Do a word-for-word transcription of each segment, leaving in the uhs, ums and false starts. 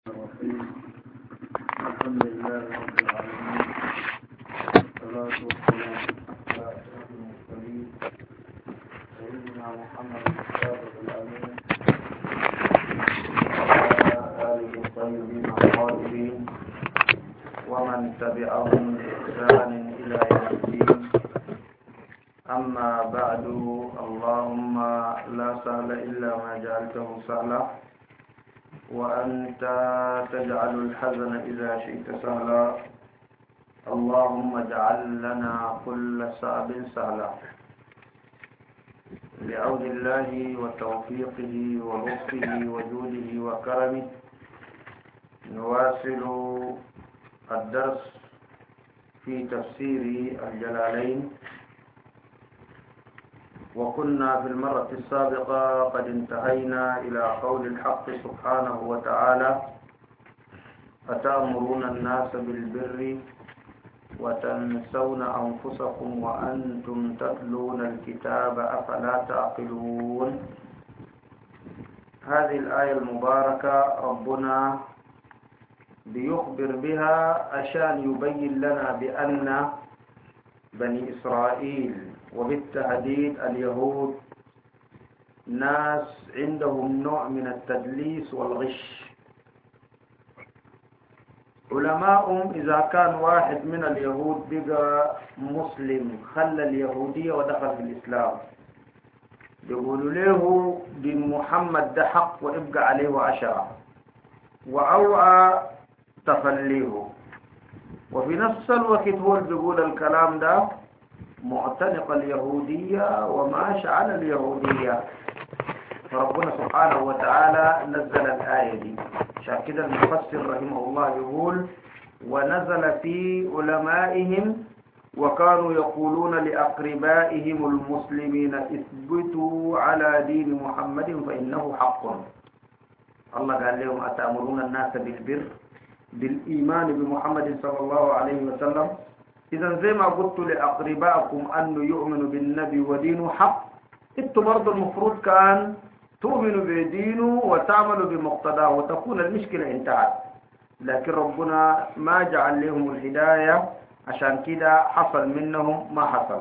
الرحيم. الحمد لله رب العالمين، والصلاة والسلام على أشرف المرسلين سيدنا محمد الصادق الأمين وعلى آله الطيبين الطاهرين ومن تبعهم بإحسان إلى يوم الدين. أما بعد، اللهم لا سهل إلا ما جعلته سهلا وأنت تجعل الحزن إذا شئت سهلا. اللهم اجعل لنا كل صعب سهلا. بعون الله وتوفيقه ولطفه وجوده وكرمه نواصل الدرس في تفسير الجلالين، وكنا في المرة السابقة قد انتهينا إلى قول الحق سبحانه وتعالى: أتأمرون الناس بالبر وتنسون أنفسكم وأنتم تتلون الكتاب أفلا تعقلون. هذه الآية المباركة ربنا بيخبر بها عشان يبين لنا بأن بني إسرائيل وبالتحديد اليهود ناس عندهم نوع من التدليس والغش. علماءهم إذا كان واحد من اليهود بقى مسلم خلى اليهودية ودخل في الإسلام، يقولوا له دين محمد ده حق وابقى عليه عشرة وأوعى تخليه، وفي نفس الوقت هو اللي بيقول الكلام ده معتنق اليهودية وماشي على اليهودية. فربنا سبحانه وتعالى نزل الآية دي. عشان كده المفسر رحمه الله يقول: ونزل في علمائهم وكانوا يقولون لأقربائهم المسلمين اثبتوا على دين محمد فإنه حق. الله قال لهم: أتأمرون الناس بالبر، بالإيمان بمحمد صلى الله عليه وسلم. إذا زي ما قلت لأقربائكم أنه يؤمنوا بالنبي ودينه حق، انتوا برضه المفروض كان تؤمنوا بدينه وتعملوا بمقتضاه وتكون المشكلة انتهت. لكن ربنا ما جعل لهم الهداية، عشان كده حصل منهم ما حصل.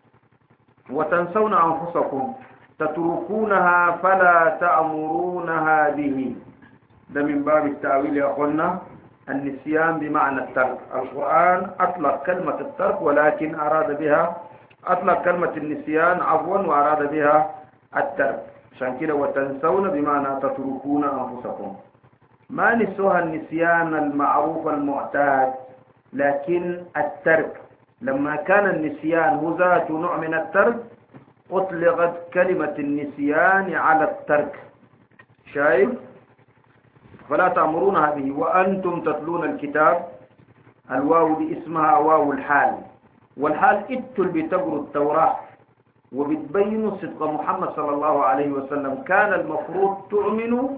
وتنسون أنفسكم تتركونها فلا تأمرونها به. ده من باب التأويل يا أخوانا، النسيان بمعنى الترك. القرآن أطلق كلمة الترك ولكن أراد بها أطلق كلمة النسيان عفوا وأراد بها الترك. عشان كده وتنسون بمعنى تتركون أنفسكم. ما نسوها النسيان المعروف المعتاد، لكن الترك لما كان النسيان هو ذات نوع من الترك أطلقت كلمة النسيان على الترك. شايف؟ فلا تأمرونها به وأنتم تتلون الكتاب. الواو دي اسمها واو الحال، والحال اتل بتقروا التوراة وبتبينوا صدق محمد صلى الله عليه وسلم. كان المفروض تؤمنوا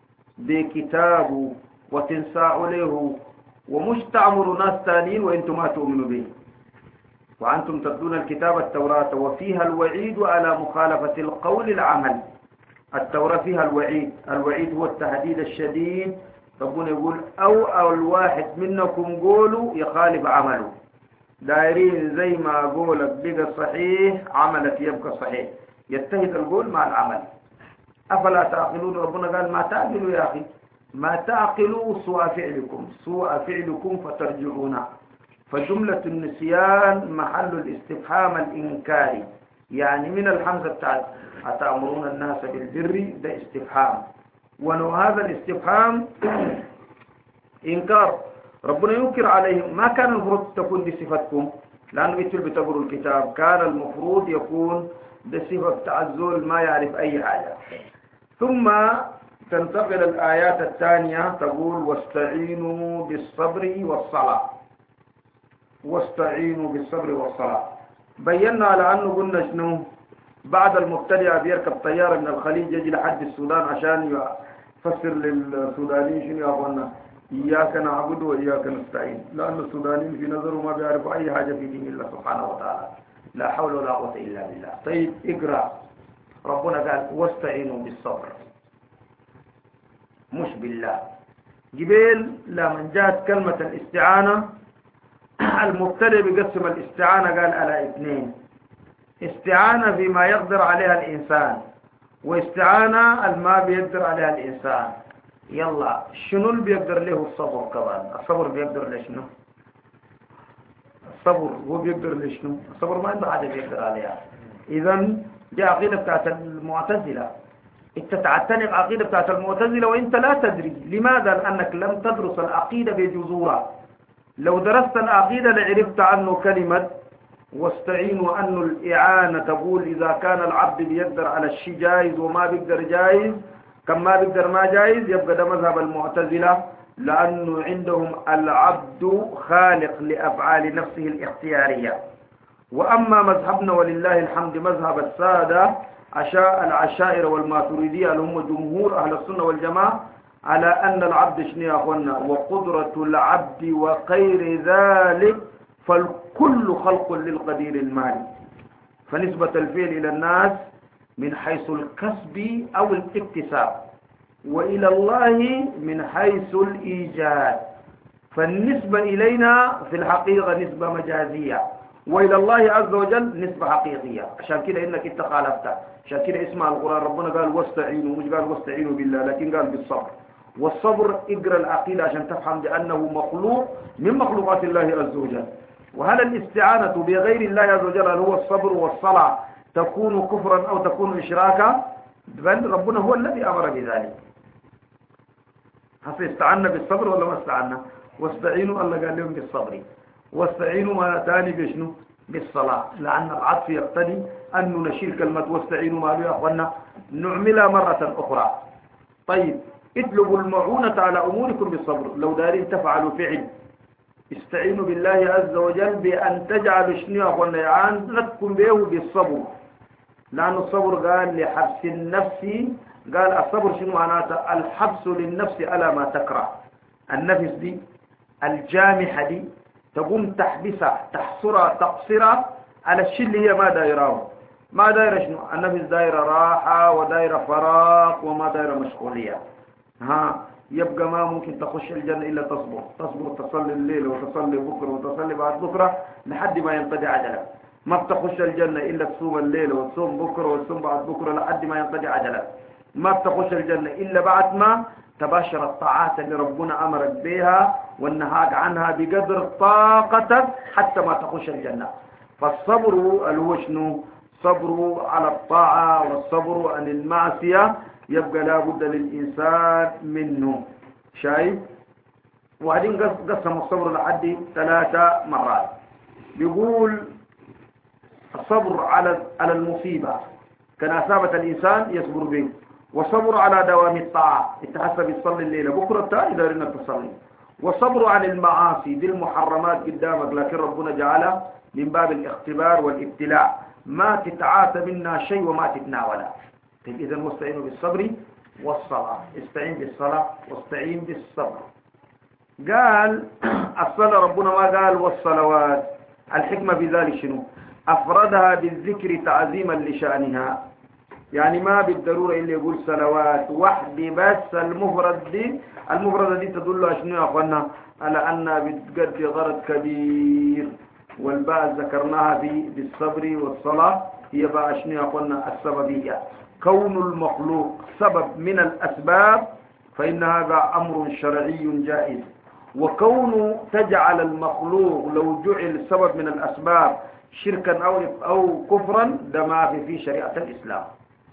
بكتابه وتنساء له، ومش تعمروا ناس تانيين وانتم ما تؤمنوا به. وأنتم تتلون الكتاب التوراة وفيها الوعيد على مخالفة القول العمل. التوراة فيها الوعيد، الوعيد هو التهديد الشديد. ربنا يقول: أو أو الواحد منكم قولوا يخالف عمله. دايرين زي ما قولك بقى صحيح عملك يبقى صحيح، يتهد القول مع العمل. أفلا تعقلون؟ ربنا قال: ما تعقلوا يا أخي، ما تعقلوا سوء فعلكم، سوء فعلكم فترجعون. فجملة النسيان محل الاستفهام الإنكاري، يعني من الحمزة بتاعت أتأمرون الناس بالبر ده استفهام، ونوع هذا الاستفهام إنكار. ربنا ينكر عليهم. ما كان المفروض تكون دي صفتكم، لأنه مثل بتقروا الكتاب كان المفروض يكون ده صفة بتاع الزول ما يعرف أي حاجة. ثم تنتقل الآيات الثانية تقول: واستعينوا بالصبر والصلاة. واستعينوا بالصبر والصلاة. بينا على أنه قلنا شنو؟ بعد المبتدئ بيركب طيارة من الخليج يجي لحد السودان عشان يفسر للسودانيين شنو يا أخوانا: إياك نعبد وإياك نستعين. لأن السودانيين في نظره ما بيعرفوا أي حاجة في دين الله سبحانه وتعالى. لا حول ولا قوة إلا بالله. طيب اقرأ. ربنا قال: واستعينوا بالصبر، مش بالله. جبيل لما جاءت كلمة الاستعانة المبتدئ بقسم الاستعانة قال على اثنين: استعانة فيما يقدر عليها الإنسان، واستعانة الما بيقدر عليها الإنسان. يلا شنو اللي بيقدر له الصبر؟ كمان الصبر بيقدر لشنو؟ الصبر هو بيقدر لشنو؟ الصبر ما عنده حاجة بيقدر عليها. إذا دي عقيدة بتاعت المعتزلة. انت تعتنق عقيدة بتاعت المعتزلة وانت لا تدري. لماذا؟ لأنك لم تدرس العقيدة بجذورها. لو درست العقيدة لعرفت عنه كلمة واستعينوا أن الإعانة تقول إذا كان العبد بيقدر على الشيء جائز وما بيقدر جائز، كم ما بيقدر ما جائز، يبقى ده مذهب المعتزلة، لأنه عندهم العبد خالق لأفعال نفسه الاختيارية. وأما مذهبنا ولله الحمد مذهب السادة عشاء العشائر والماتريدية اللي هم جمهور أهل السنة والجماعة على أن العبد شنو يا أخوانا؟ وقدرة العبد وغير ذلك فالكل خلق للقدير المالي. فنسبة الفعل إلى الناس من حيث الكسب أو الاكتساب، وإلى الله من حيث الإيجاد. فالنسبة إلينا في الحقيقة نسبة مجازية، وإلى الله عز وجل نسبة حقيقية. عشان كده إنك انت خالفت. عشان كده اسمع القرآن ربنا قال واستعينوا، مش قال واستعينوا بالله، لكن قال بالصبر. والصبر اقرأ العقيدة عشان تفهم بأنه مخلوق من مخلوقات الله عز وجل. وهل الاستعانة بغير الله عز وجل هو الصبر والصلاة تكون كفرا أو تكون إشراكا؟ بل ربنا هو الذي أمر بذلك. هل استعنا بالصبر ولا ما استعنا؟ واستعينوا الله قال لهم بالصبر، واستعينوا ما تاني بشنو؟ بالصلاة، لأن العطف يقتضي أن نشيل كلمة واستعينوا ما له يا أخوانا نعملها مرة أخرى. طيب اطلبوا المعونة على أموركم بالصبر. لو دارين تفعلوا فعل استعينوا بالله عز وجل بأن تجعلوا شنو يا أخوانا يعانتكم به بالصبر، لأن الصبر قال لحبس النفس. قال الصبر شنو معناته؟ الحبس للنفس على ما تكره. النفس دي الجامحة دي تقوم تحبسها تحصرها تقصرها على الشيء اللي هي ما دايراه. ما دايره شنو؟ النفس دايره راحة ودايره فراغ وما دايره مشغولية. ها يبقى ما ممكن تخش الجنة إلا تصبر. تصبر تصلي الليل وتصلي بكرة وتصلي بعد بكرة لحد ما ينقضي عجلك. ما بتخش الجنة إلا تصوم الليل وتصوم بكرة وتصوم بعد بكرة لحد ما ينقضي عجلك. ما بتخش الجنة إلا بعد ما تباشر الطاعات اللي ربنا أمرك بها والنهاك عنها بقدر طاقتك حتى ما تخش الجنة. فالصبر اللي هو شنو؟ صبر على الطاعة والصبر عن المعصية يبقى لابد للإنسان منه. شايف؟ وبعدين قسم الصبر لحد ثلاثة مرات. بيقول الصبر على على المصيبة كان أصابة الإنسان يصبر به، وصبر على دوام الطاعة التحسب يصلي الليلة بكرة التالي دار إنك تصلي، وصبر عن المعاصي دي المحرمات قدامك لكن ربنا جعلها من باب الاختبار والابتلاء، ما تتعاتى منا شيء وما تتناوله. إذا واستعينوا بالصبر والصلاة. استعين بالصلاة واستعين بالصبر. قال الصلاة ربنا ما قال والصلوات. الحكمة في ذلك شنو؟ أفردها بالذكر تعظيما لشأنها. يعني ما بالضرورة إلا يقول صلوات وحدي بس. المفرد دي المفردة دي تدل على شنو يا أخوانا؟ على أنها بتقضي غرض كبير. والباء ذكرناها بالصبر والصلاة هي بقى شنو يا أخوانا؟ السببية. كون المخلوق سبب من الأسباب فإن هذا أمر شرعي جائز. وكون تجعل المخلوق لو جعل سبب من الأسباب شركا أو أو كفرا ده ما في في شريعة الإسلام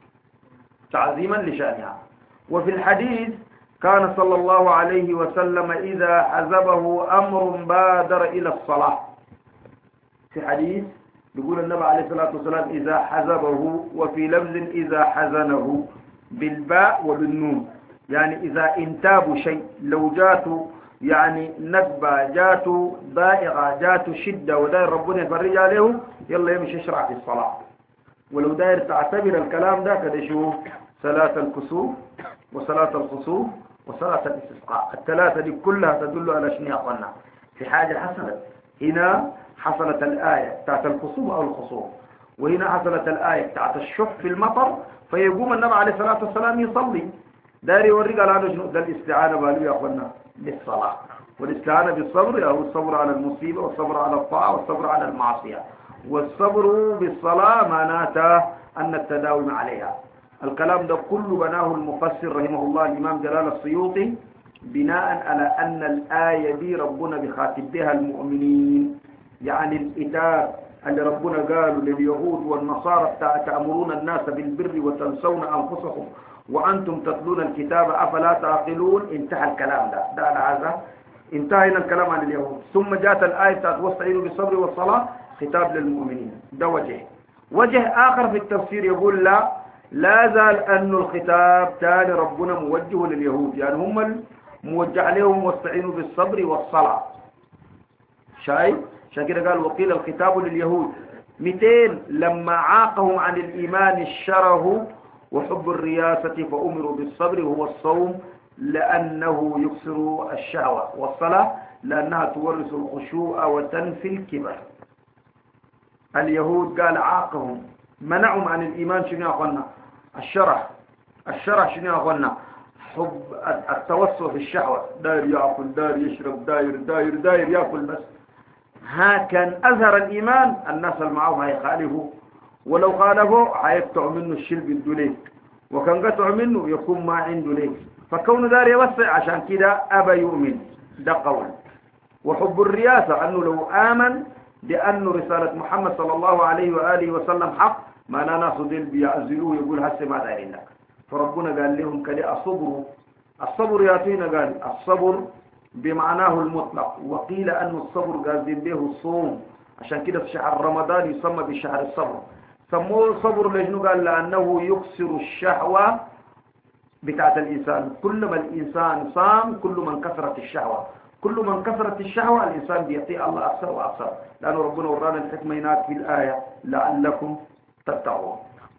تعظيما لشأنها. وفي الحديث كان صلى الله عليه وسلم إذا حزبه أمر بادر إلى الصلاة. في حديث يقول النبي عليه الصلاة والسلام إذا حزبه، وفي لفظ إذا حزنه بالباء وبالنون، يعني إذا انتابوا شيء لو جاتوا يعني نكبة جاتوا ضائقة جاتوا شدة وداير ربنا يفرج عليه يلا يمشي يشرع في الصلاة. ولو داير تعتبر الكلام ده كده شو صلاة الكسوف وصلاة الخسوف وصلاة الاستسقاء الثلاثة دي كلها تدل على شنو يا أخوانا؟ في حاجة حصلت هنا. حصلت الآية بتاعت الخسوف أو الخسوف، وهنا حصلت الآية بتاعت الشح في المطر، فيقوم النبي عليه الصلاة والسلام يصلي. داري يوريك على هذا شنو ده الاستعانة بالو يا أخوانا بالصلاة، والاستعانة بالصبر أو الصبر على المصيبة والصبر على الطاعة والصبر على المعصية. والصبر بالصلاة معناته أن التداوم عليها. الكلام ده كله بناه المفسر رحمه الله الإمام جلال السيوطي بناء على أن الآية دي ربنا بخاتب بها المؤمنين، يعني الإتاب اللي ربنا قالوا لليهود والنصارى تأمرون الناس بالبر وتنسون أنفسكم وأنتم تتلون الكتاب أفلا تعقلون، انتهى الكلام ده ده على هذا انتهينا الكلام عن اليهود. ثم جاءت الآية واستعينوا بالصبر والصلاة خطاب للمؤمنين. ده وجه. وجه آخر في التفسير يقول لا لا زال أن الخطاب تاني ربنا موجه لليهود، يعني هم موجه عليهم واستعينوا بالصبر والصلاة. شايف؟ عشان كده قال وقيل الخطاب لليهود مئتين لما عاقهم عن الإيمان الشره وحب الرياسة فأمروا بالصبر وهو الصوم لأنه يكسر الشهوة، والصلاة لأنها تورث الخشوع وتنفي الكبر. اليهود قال عاقهم منعهم عن الإيمان شنو يا أخوانا؟ الشرح. الشرح شنو يا أخوانا؟ حب التوسع في الشهوة، داير يأكل داير يشرب داير داير داير يأكل بس. ها كان أظهر الإيمان الناس اللي معه هيخالفوا، ولو خالفوا هيقطعوا منه الشلب الدوليك، وكان قطع منه يكون ما عنده ليه. فكونه دار يوسع عشان كده أبى يؤمن. ده قول. وحب الرياسة أنه لو آمن بأن رسالة محمد صلى الله عليه وآله وسلم حق ما ناس ديل بيعزلوه يقول هسه ما دارين لك. فربنا قال لهم كده الصبر. الصبر ياتينا قال الصبر بمعناه المطلق، وقيل أن الصبر قاصدين به الصوم، عشان كده في شهر رمضان يسمى بشهر الصبر. سموه الصبر لأنه قال لأنه يكسر الشهوة بتاعت الإنسان. كل ما الإنسان صام كل من كثرت الشهوة، كل من كثرت الشهوة الإنسان بيطيع الله أكثر وأكثر، لأنه ربنا ورانا الحكمة هناك في الآية لعلكم تتقون.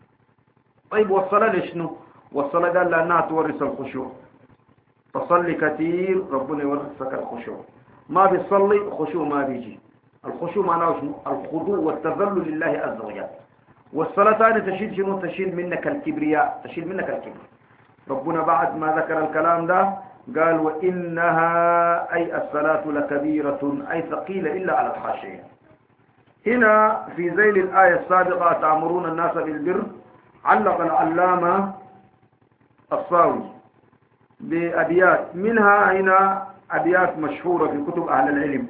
طيب والصلاة لشنو؟ والصلاة قال لأنها تورث الخشوع. تصلي كثير ربنا يورثك الخشوع، ما بيصلي خشوع ما بيجي. الخشوع معناه شنو؟ الخضوع والتذلل لله عز وجل. والصلاة ثاني تشيل شنو؟ تشيل منك الكبرياء، تشيل منك الكبر. ربنا بعد ما ذكر الكلام ده قال وإنها أي الصلاة لكبيرة أي ثقيلة إلا على الخاشعين. هنا في ذيل الآية السابقة تأمرون الناس بالبر علق العلامة الصاوي بأبيات، منها هنا أبيات مشهورة في كتب أهل العلم.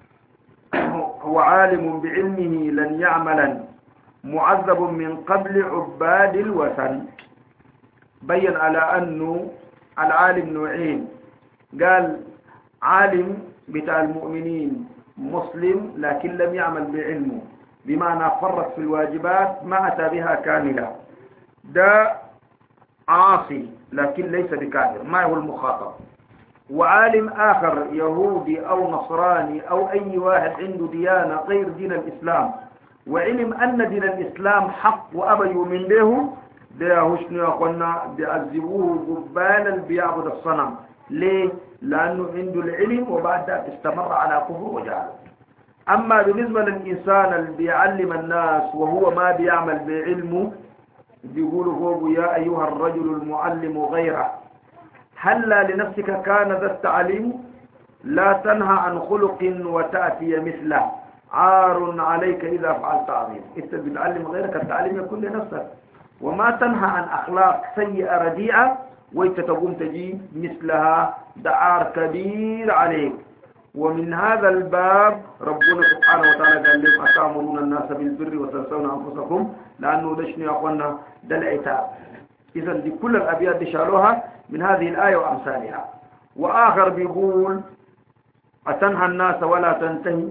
هو عالم بعلمه لن يعملا معذب من قبل عباد الوثن. بين على أنه العالم نوعين، قال عالم بتاع المؤمنين مسلم لكن لم يعمل بعلمه، بمعنى فرط في الواجبات ما أتى بها كاملة، ده عاصي لكن ليس بكافر، ما هو المخاطب. وعالم آخر يهودي أو نصراني أو أي واحد عنده ديانة غير دين الإسلام وعلم أن دين الإسلام حق وأبى يؤمن به، ده هشنو يا أخوانا بيعذبوه قبالا بيعبد الصنم. ليه؟ لأنه عنده العلم وبعد ذلك استمر على كفر وجهل. أما بالنسبة للإنسان اللي بيعلم الناس وهو ما بيعمل بعلمه بيقولوا فوق يا أيها الرجل المعلم غيره هلا لنفسك كان ذا التعليم لا تنهى عن خلق وتأتي مثله عار عليك إذا فعلت عظيم. أنت بتعلم غيرك التعليم يكون لنفسك، وما تنهى عن أخلاق سيئة رديئة وانت تقوم تجيب مثلها دعار كبير عليك. ومن هذا الباب ربنا سبحانه وتعالى قال لهم أتأمرون الناس بالبر وتنسون أنفسكم، لأنه ده شنو يا أخوانا ده العتاب. إذا دي كل الأبيات دي شالوها من هذه الآية وأمثالها. وآخر بيقول أتنهى الناس ولا تنتهي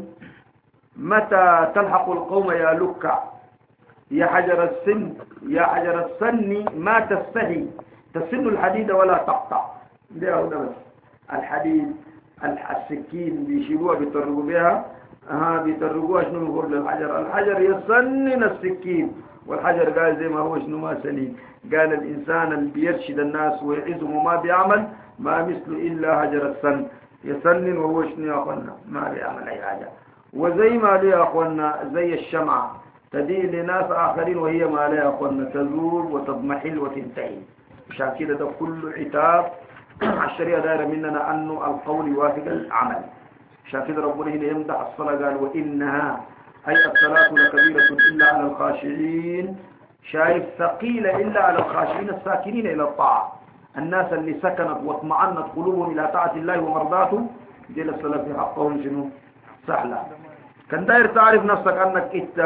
متى تلحق القوم يا لكع يا حجر السن يا حجر السن ما تستحي تسن الحديد ولا تقطع. ده هو بس الحديد السكين بيشيلوها بيطرقوا بها، ها بيطرقوها شنو يقول للحجر؟ الحجر يسنن السكين، والحجر قال زي ما هو شنو ما سليم. قال الإنسان اللي بيرشد الناس ويعزهم وما بيعمل ما مثله إلا حجر السن يسنن وهو شنو يا أخوانا ما بيعمل أي حاجة. وزي ما ليه يا أخوانا زي الشمعة تدين لناس آخرين وهي ما ليه يا أخوانا تزول وتضمحل وتنتهي. عشان كده ده كل عتاب الشريعة دايرة مننا أنه القول يوافق العمل. عشان كده ربنا هنا يمدح الصلاة قال وإنها أي الصلاة لكبيرة إلا على الخاشعين. شايف ثقيلة إلا على الخاشعين الساكنين إلى الطاعة، الناس اللي سكنت واطمعنت قلوبهم إلى طاعة الله ومرضاته دي الصلاة في حقهم شنو سهلة. كان داير تعرف نفسك أنك إنت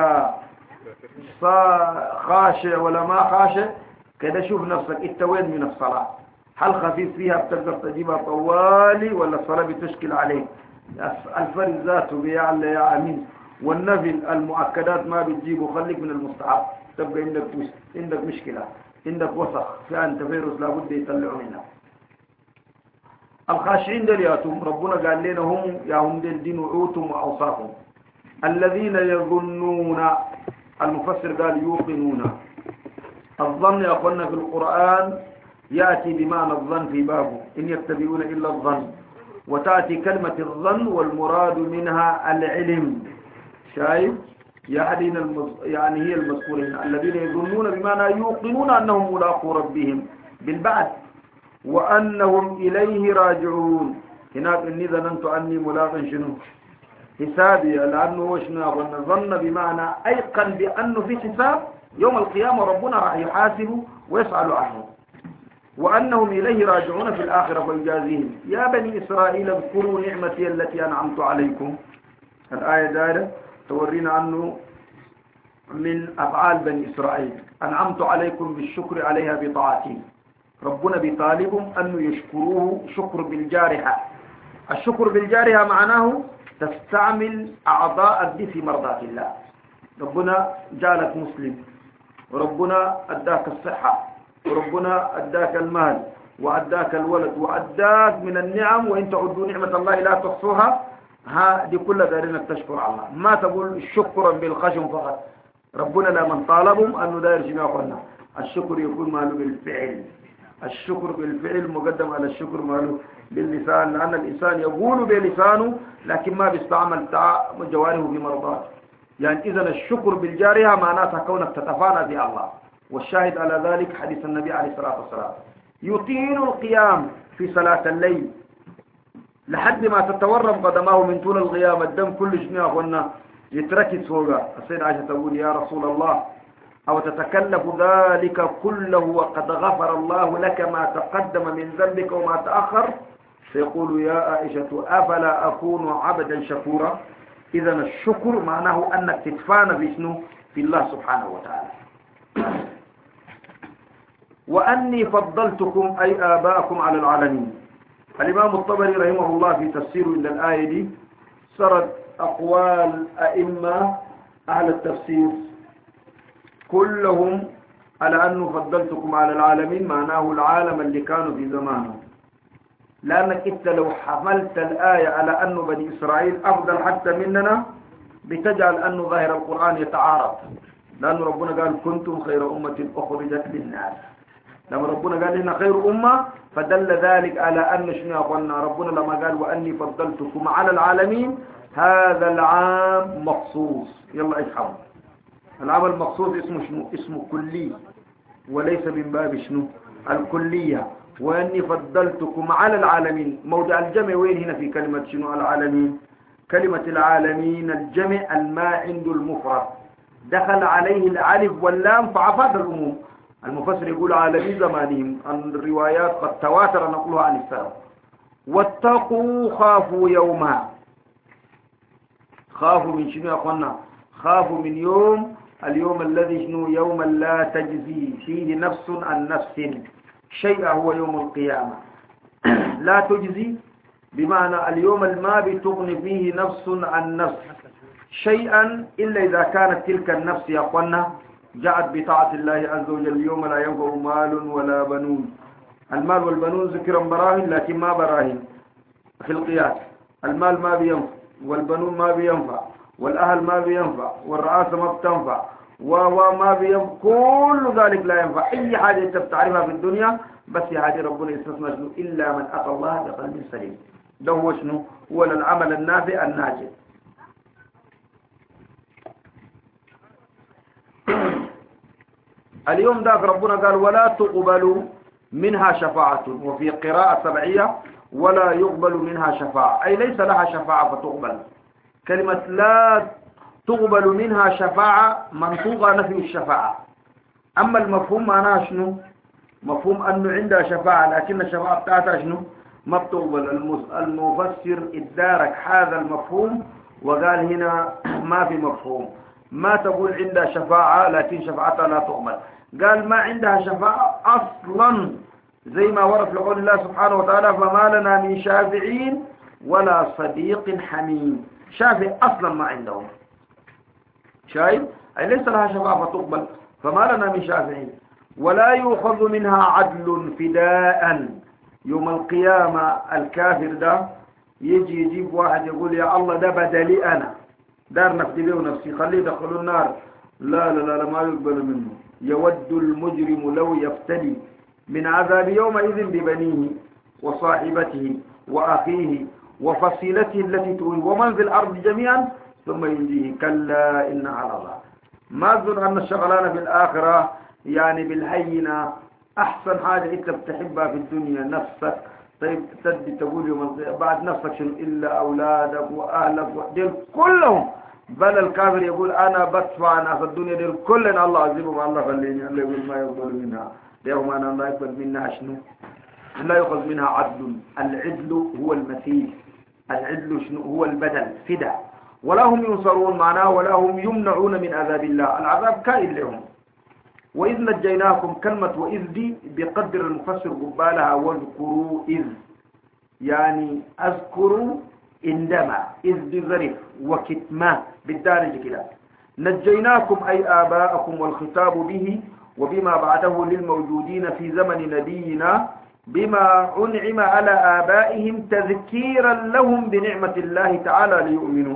خاشع ولا ما خاشع كده، شوف نفسك إنت وين من الصلاة، هل خفيف فيها بتقدر تجيبها طوالي ولا الصلاة بتشكل عليك؟ الفرق ذاته بيعلى يا أمين، والنفل المؤكدات ما بتجيبه، خليك من المستحب تبقى عندك عندك مشكلة، عندك وسخ في أنت فيروس لابد يطلعوا منها. الخاشعين دول ياتهم ربنا قال لنا هم يا هم دين دين وعوتهم وأوصافهم الذين يظنون، المفسر قال يوقنون. الظن يا أخوانا في القرآن يأتي بمعنى الظن في بابه إن يتبعون إلا الظن، وتأتي كلمة الظن والمراد منها العلم. شايف يعني يعني هي المذكورين الذين يظنون بمعنى يوقنون أنهم ملاقو ربهم بالبعث وأنهم إليه راجعون. هناك إني ظننت أني ملاق شنو حسابي، لأنه وشنا ظن بمعنى أيقن بأنه في حساب يوم القيامة ربنا راح يحاسب ويسأل عنه، وأنهم إليه راجعون في الآخرة فيجازيهم. يا بني إسرائيل اذكروا نعمتي التي أنعمت عليكم. الآية دارة تورينا أنه من أفعال بني إسرائيل أنعمت عليكم بالشكر عليها بطاعتي. ربنا بيطالبهم أنه يشكروه شكر بالجارحة. الشكر بالجارحة معناه تستعمل أعضاء دي في مرضاة الله. ربنا جعلك مسلم، وربنا أداك الصحة، وربنا أداك المال، وأداك الولد، وأداك من النعم، وإن تعدوا نعمة الله لا تحصوها. ها دي كلها دارين تشكر الله، ما تقول شكرا بالخشم فقط. ربنا لمن طالبهم أنه داير شنو قلنا الشكر يكون ماله بالفعل. الشكر بالفعل مقدم على الشكر ماله باللسان، لأن الإنسان يقول بلسانه لكن ما بيستعمل جوارحه في مرضاته. يعني إذا الشكر بالجارحة معناتها كونك تتفانى في الله، والشاهد على ذلك حديث النبي عليه الصلاة والسلام يطيل القيام في صلاة الليل لحد ما تتورم قدماه من طول القيام، الدم كل شنو أخونا يتركز فوقه. السيدة عائشة تقول يا رسول الله أو تتكلف ذلك كله وقد غفر الله لك ما تقدم من ذنبك وما تأخر؟ فيقول يا عائشة أفلا أكون عبدا شكورا. إذا الشكر معناه أنك تتفانى في شنو في الله سبحانه وتعالى. وأني فضلتكم أي آباءكم على العالمين. الإمام الطبري رحمه الله في تفسيره إلى الآية دي سرد أقوال أئمة أهل التفسير كلهم على أنه فضلتكم على العالمين معناه العالم اللي كانوا في زمانه. لأنك إنت لو حملت الآية على أنه بني إسرائيل أفضل حتى مننا بتجعل أنه ظاهر القرآن يتعارض، لأن ربنا قال كنتم خير أمة أخرجت للناس. لما ربنا قال لنا خير أمة فدل ذلك على أن شنو قلنا ربنا لما قال وأني فضلتكم على العالمين هذا العام مخصوص. يلا افهموا العام المخصوص اسمه شنو؟ اسمه كلي وليس من باب شنو الكلية. وأني فضلتكم على العالمين موضع الجمع وين هنا في كلمة شنو العالمين؟ كلمة العالمين الجمع الما عنده المفرد دخل عليه الالف واللام فعفاد العموم. المفسر يقول عالمي زمانهم. الروايات قد تواتر نقلها عن السلف. واتقوا خافوا يوما. خافوا من شنو يا اخوانا؟ خافوا من يوم، اليوم الذي شنو؟ يوم لا تجزي فيه نفس عن نفس شيئا، هو يوم القيامة. لا تجزي بمعنى اليوم ما بتغني فيه نفس عن نفس شيئا إلا إذا كانت تلك النفس يا أخوانا جاءت بطاعة الله عز وجل. اليوم لا ينفع مال ولا بنون. المال والبنون ذكرا براهن لكن ما براهن في القياس. المال ما بينفع، والبنون ما بينفع، والأهل ما بينفع، والرئاسة ما بتنفع، وما بينفع، كل ذلك لا ينفع. أي حاجة أنت بتعرفها في الدنيا بس يا حاجة ربنا يستثنى شنو؟ إلا من أتى الله بقلب سليم. ده هو شنو؟ هو العمل النافع الناجح. اليوم ذاك ربنا قال ولا تقبلوا منها شفاعة، وفي قراءة سبعية ولا يقبل منها شفاعة، أي ليس لها شفاعة فتقبل. كلمة لا تقبل منها شفاعة منطوقة نفي الشفاعة. أما المفهوم معناها شنو؟ مفهوم أنه عندها شفاعة لكن الشفاعة بتاعتها شنو؟ ما بتقبل. المفسر ادارك هذا المفهوم وقال هنا ما في مفهوم، ما تقول عندها شفاعة لكن شفاعتها لا تقبل. قال ما عندها شفاعة أصلا، زي ما ورد في قول الله سبحانه وتعالى فما لنا من شافعين ولا صديق حميم. شافع أصلا ما عندهم، شايف؟ أي ليس لها شفاعة فتقبل. فما لنا من شافعين ولا يؤخذ منها عدل فداء. يوم القيامة الكافر ده يجي يجيب واحد يقول يا الله ده بدلي أنا، دار نفسي له نفسي خليه يدخلوا النار، لا لا لا ما يقبل منه. يود المجرم لو يفتدي من عذاب يومئذ ببنيه وصاحبته وأخيه وفصيلته التي تؤوي ومن في الأرض جميعا ثم ينجيه كلا إن على الله. ما أظن أن الشغلانة في الآخرة يعني بالهينة أحسن حاجة أنت بتحبها في الدنيا نفسك. طيب تدي تقول يوم بعد نفسك شنو إلا أولادك وأهلك ديل كلهم، بل الكافر يقول أنا بدفع ناس الدنيا ديل كلنا الله عزيزهم الله خليني، الله يقول ما يقبل منها يوم أنا الله يقبل منها شنو؟ لا يؤخذ منها عدل. العدل هو المثيل، العدل شنو؟ هو البدل فدى. ولا هم ينصرون معناه ولا هم يمنعون من عذاب الله، العذاب كائن لهم. وإذ نجيناكم، كلمة وإذ دي بقدر المفسر قبالها واذكروا إذ، يعني أذكروا عندما، إذ دي ظرف وكتما بالدارج كده. نجيناكم أي آباءكم والخطاب به وبما بعده للموجودين في زمن نبينا بما أنعم على آبائهم تذكيرا لهم بنعمة الله تعالى ليؤمنوا.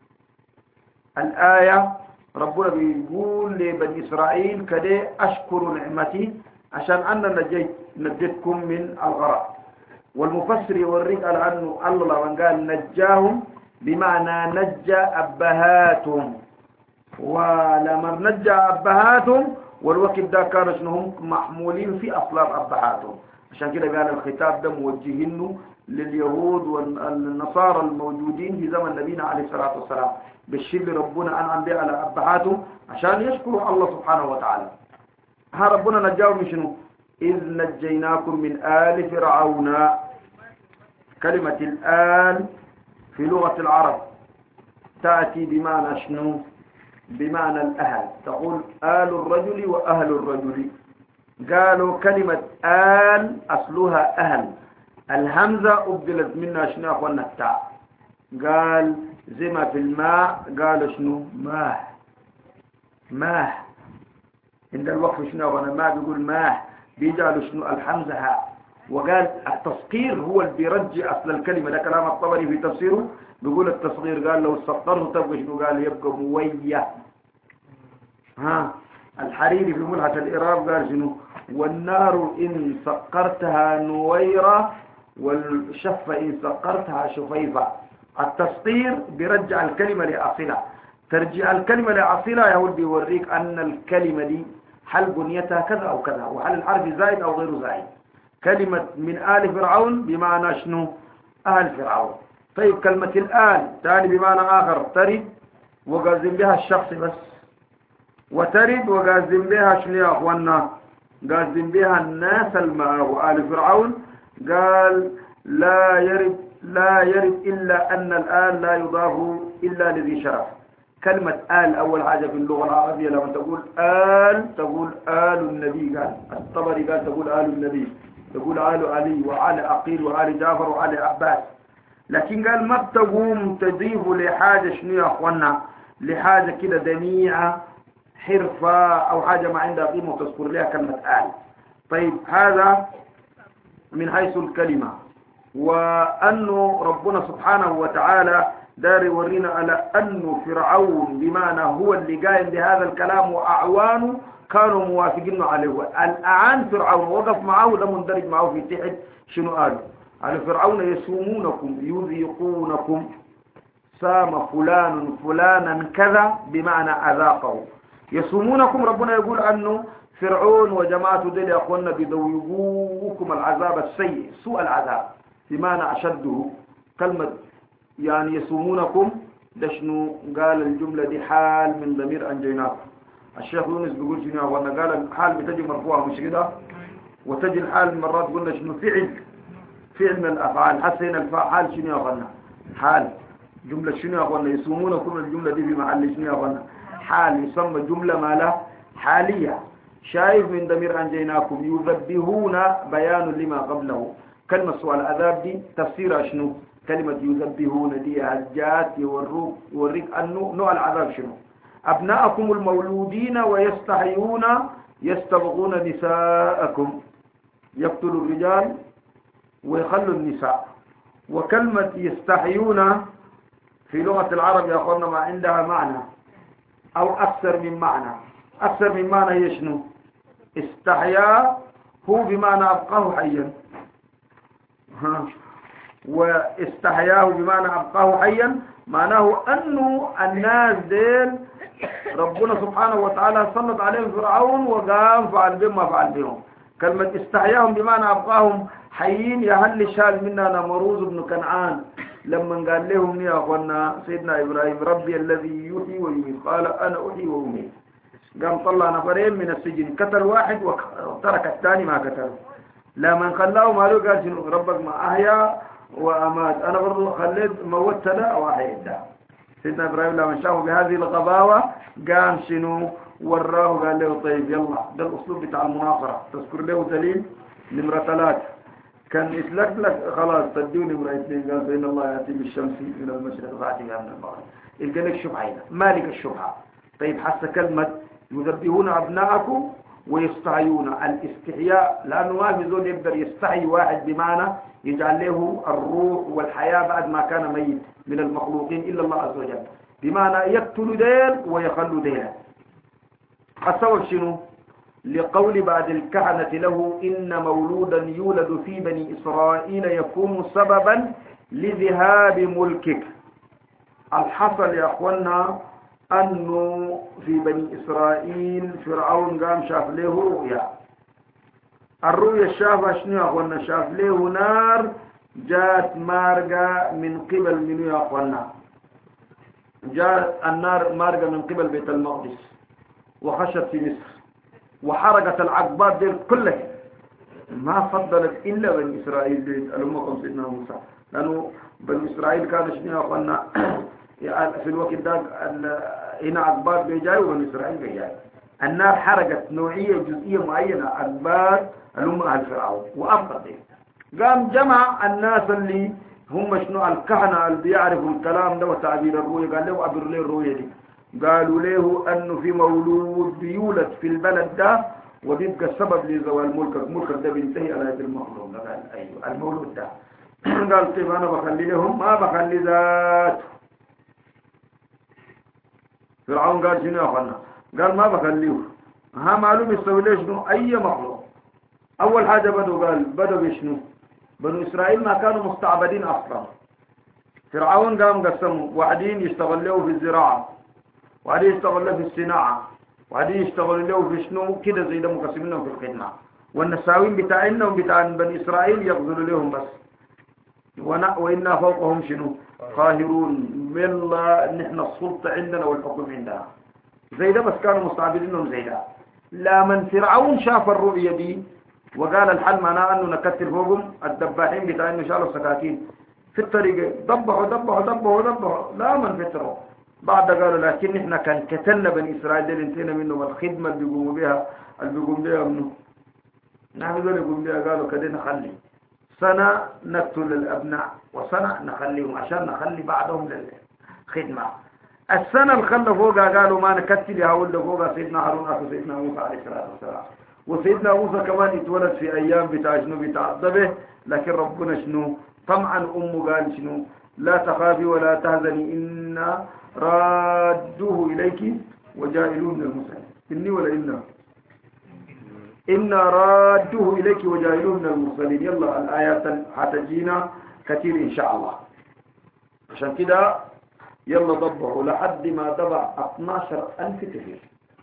الآية ربنا بيقول لبني إسرائيل كده أشكروا نعمتي عشان أنا نجيت نجيتكم من الغرق. والمفسر يوريك على أنه الله من قال نجاهم بمعنى نجى أبهاتهم، ولما نجى أبهاتهم والوقت ده كانوا شنهم محمولين في أصلاب أبهاتهم، عشان كده قال الخطاب ده موجهينه لليهود والنصارى الموجودين في زمن نبينا عليه الصلاة والسلام بالشر ربنا أنعم به على أبهاتهم عشان يشكروا الله سبحانه وتعالى. ها ربنا نجاهم من شنو؟ إذ نجيناكم من آل فرعون. كلمة الآل في لغة العرب تأتي بمعنى شنو؟ بمعنى الأهل، تقول آل الرجل وأهل الرجل. قالوا كلمة آل أصلها أهل، الهمزة أبدلت منها شنو يا أخوانا التاء. قال زي ما في الماء قال شنو؟ ماه ماه. عند الوقف شنو يا أخوانا الماء بيقول ماه بيجعلوا شنو الحمزة ها. وقال التصغير هو اللي بيرجع أصل الكلمة، ده كلام الطبري في تفسيره بيقول التصغير قال لو سقطته تبقى شنو؟ قال يبقى مويه. ها الحريري في ملحة الإراب قال شنو؟ والنار إن سقرتها نويرة والشف إن سقرتها شفيفة. التسطير بيرجع الكلمة لأصلها، ترجع الكلمة لأصلها يقول بيوريك أن الكلمة دي حل بنيتها كذا أو كذا وحل الحرف زائد أو غير زائد. كلمة من آل فرعون بمعنى شنو؟ أهل فرعون. طيب كلمة الآل تاني بمعنى آخر ترد وقازم بها الشخص بس، وترد وقازم بها شنو يا أخوانا؟ قازم بها الناس الماء. وآل فرعون قال لا يرد لا يرد إلا أن الآل لا يضاف إلا لذي شرف. كلمة آل أول حاجة في اللغة العربية لما تقول آل تقول آل النبي، قال الطبري قال تقول آل النبي، تقول آل علي وآل عقيل وآل جعفر وآل عباس. لكن قال ما بتقوم تضيف لحاجة شنو يا أخوانا؟ لحاجة كده دنيعة حرفة أو حاجة ما عندها قيمة وتذكر لها كلمة آل. طيب هذا من حيث الكلمة. وأنه ربنا سبحانه وتعالى دار يورينا على أنه فرعون بمعنى هو اللي قايم بهذا الكلام وأعوانه كانوا موافقين عليه. الأعان فرعون وقف معه ده مندرج معه في تحت شنو قالوا على فرعون؟ يسومونكم يذيقونكم، سام فلان فلانا كذا بمعنى أذاقه. يسومونكم ربنا يقول أنه فرعون وجماعته ديل يا أخوانا بيذوقوكم العذاب السيء سوء العذاب بمعنى أشده كلمة يعني يسومونكم دشنو قال الجملة دي حال من ضمير أنجيناكم. الشيخ يونس بيقول شنو يا أخوانا قال الحال بتجي مرفوعة مش كده وتجي الحال مرات قلنا شنو فعل فعل من الأفعال حسين الفعال شنو يا أخوانا حال جملة شنو يا أخوانا يسومونكم الجملة دي في محل شنو يا أخوانا حال يسمى جملة مالها حالية شايف من ضمير أنجيناكم يذبهون بيان لما قبله كلمة سؤال العذاب دي تفسيرها شنو كلمة يذبهون دي هجات يوروك يوريك أنه نوع العذاب شنو أبناءكم المولودين ويستحيون يستبغون نساءكم يقتلوا الرجال ويخلوا النساء. وكلمة يستحيون في لغة العرب يا أخوانا ما عندها معنى أو أكثر من معنى. أكثر من معنى هي شنو استحيا هو بمعنى أبقاه حيا واستحياه بمعنى أبقاه حيا معناه أنه الناس ديل ربنا سبحانه وتعالى سلط عليهم فرعون وقام فعل بهم ما فعل بهم. كلمة استحياهم بمعنى أبقاهم حيين يهل شال منا نمروز بن كنعان لما قال لهم يا أخوانا سيدنا إبراهيم ربي الذي يحيي ويميت قال أنا أحيي وأميت. قام طلع نفرين من السجن قتل واحد وترك الثاني ما قتله. لما خلاه ماله قال شنو ربك ما أحيا وأمات أنا برضو خليت موت ده وأحييت ده. سيدنا إبراهيم لما شافه بهذه الغباوة قام شنو وراه قال له طيب يلا ده الأسلوب بتاع المناصرة. تذكر له دليل نمرة ثلاثة كان يسلك لك خلاص تدوني نمرة اثنين قال فإن الله يأتي بالشمس من المشرق فأتيها من المغرب. يلقى لك شبهة هنا مالك الشبهة. طيب حتى كلمة يذبحون أبناءكم ويستحيون الاستحياء لأنه ما في زول يقدر يستحي واحد بمعنى يجعل له الروح والحياة بعد ما كان ميت من المخلوقين إلا الله عز وجل بمعنى يقتل ديل ويخل ديل. السبب شنو لقول بعد الكهنة له إن مولودا يولد في بني إسرائيل يكون سببا لذهاب ملكك. الحصل يا أخوانا أنه في بني إسرائيل فرعون قام شاف له رؤيا. الرؤيا شافها شنو يا أخوانا شاف له نار جات مارقة من قبل منو يا أخوانا جاء النار مارقة من قبل بيت المقدس وخشت في مصر وحرقت العقبات دي كلها ما فضلت إلا بني إسرائيل دي الأمة سيدنا موسى لأنه بني إسرائيل كان شنو يا أخوانا في الوقت ده هنا عقبات بيجاي وبني إسرائيل بيجاي. النار حرقت نوعية جزئية معينة عقبات الأمة أهل فرعون وأفضل دي. قام جمع الناس اللي هم شنو الكهنة اللي بيعرفوا الكلام ده وتعبير الرؤية قال له عبر ليه الرؤية دي. قالوا له أنه في مولود بيولد في البلد ده وبيبقى السبب لزوال ملكك ملكك ده بينتهي على يد المخلوق. قال أيوه المولود ده. قال كيف أنا بخلي لهم ما بخلي ذات. فرعون قال شنو يا أخوانا قال ما بخليه ها معلوم يسوي ليش شنو أي مخلوق. أول حاجة بدوا قال بدوا بشنو بنو إسرائيل ما كانوا مستعبدين أصلا. فرعون قام قسموا واحدين يشتغل له في الزراعة وبعدين يشتغل له في الصناعة وبعدين يشتغل له في شنو كده زي ده مقسمينهم في الخدمة. والنساوين بتاعنا وبتاع بني إسرائيل يغزلوا لهم بس وإنا فوقهم شنو قاهرون بالله نحن السلطة عندنا والحكم عندنا زي ده بس كانوا مستعبدينهم زي ده. لمن فرعون شاف الرؤية دي وقال الحل معناه أنه نكتل فوقهم الدباحين بتاعنا إن شاء الله السكاكين في الطريق دبحوا دبحوا دبحوا دبحوا لا من فتروا بعد قالوا لكن احنا كان كتلنا بني إسرائيل دي انتهينا منهم الخدمة اللي بيقوموا بها اللي بيقوم بها منه نحن دول يقوم بها قالوا كده نخلي سنة نقتل الأبناء وسنة نخليهم عشان نخلي بعضهم للخدمة. السنة اللي خلوا فوقها قالوا ما نكتل يا ولد فوقها سيدنا هارون أخو سيدنا موسى عليه الصلاة والسلام. وسيدنا موسى كمان يتولد في أيام بتاع شنو بتاع ضبه لكن ربنا شنو طمعا أمه قال شنو لا تخافي ولا تهزني إنا رادوه إليك وجائلون من المرسلين. إني ولا إنا إنا رادوه إليك وجائلون من المرسلين. يلا الآيات هتجينا كثير إن شاء الله. عشان كده يلا ضبعوا لحد ما ضبع اثناشر ألف كثير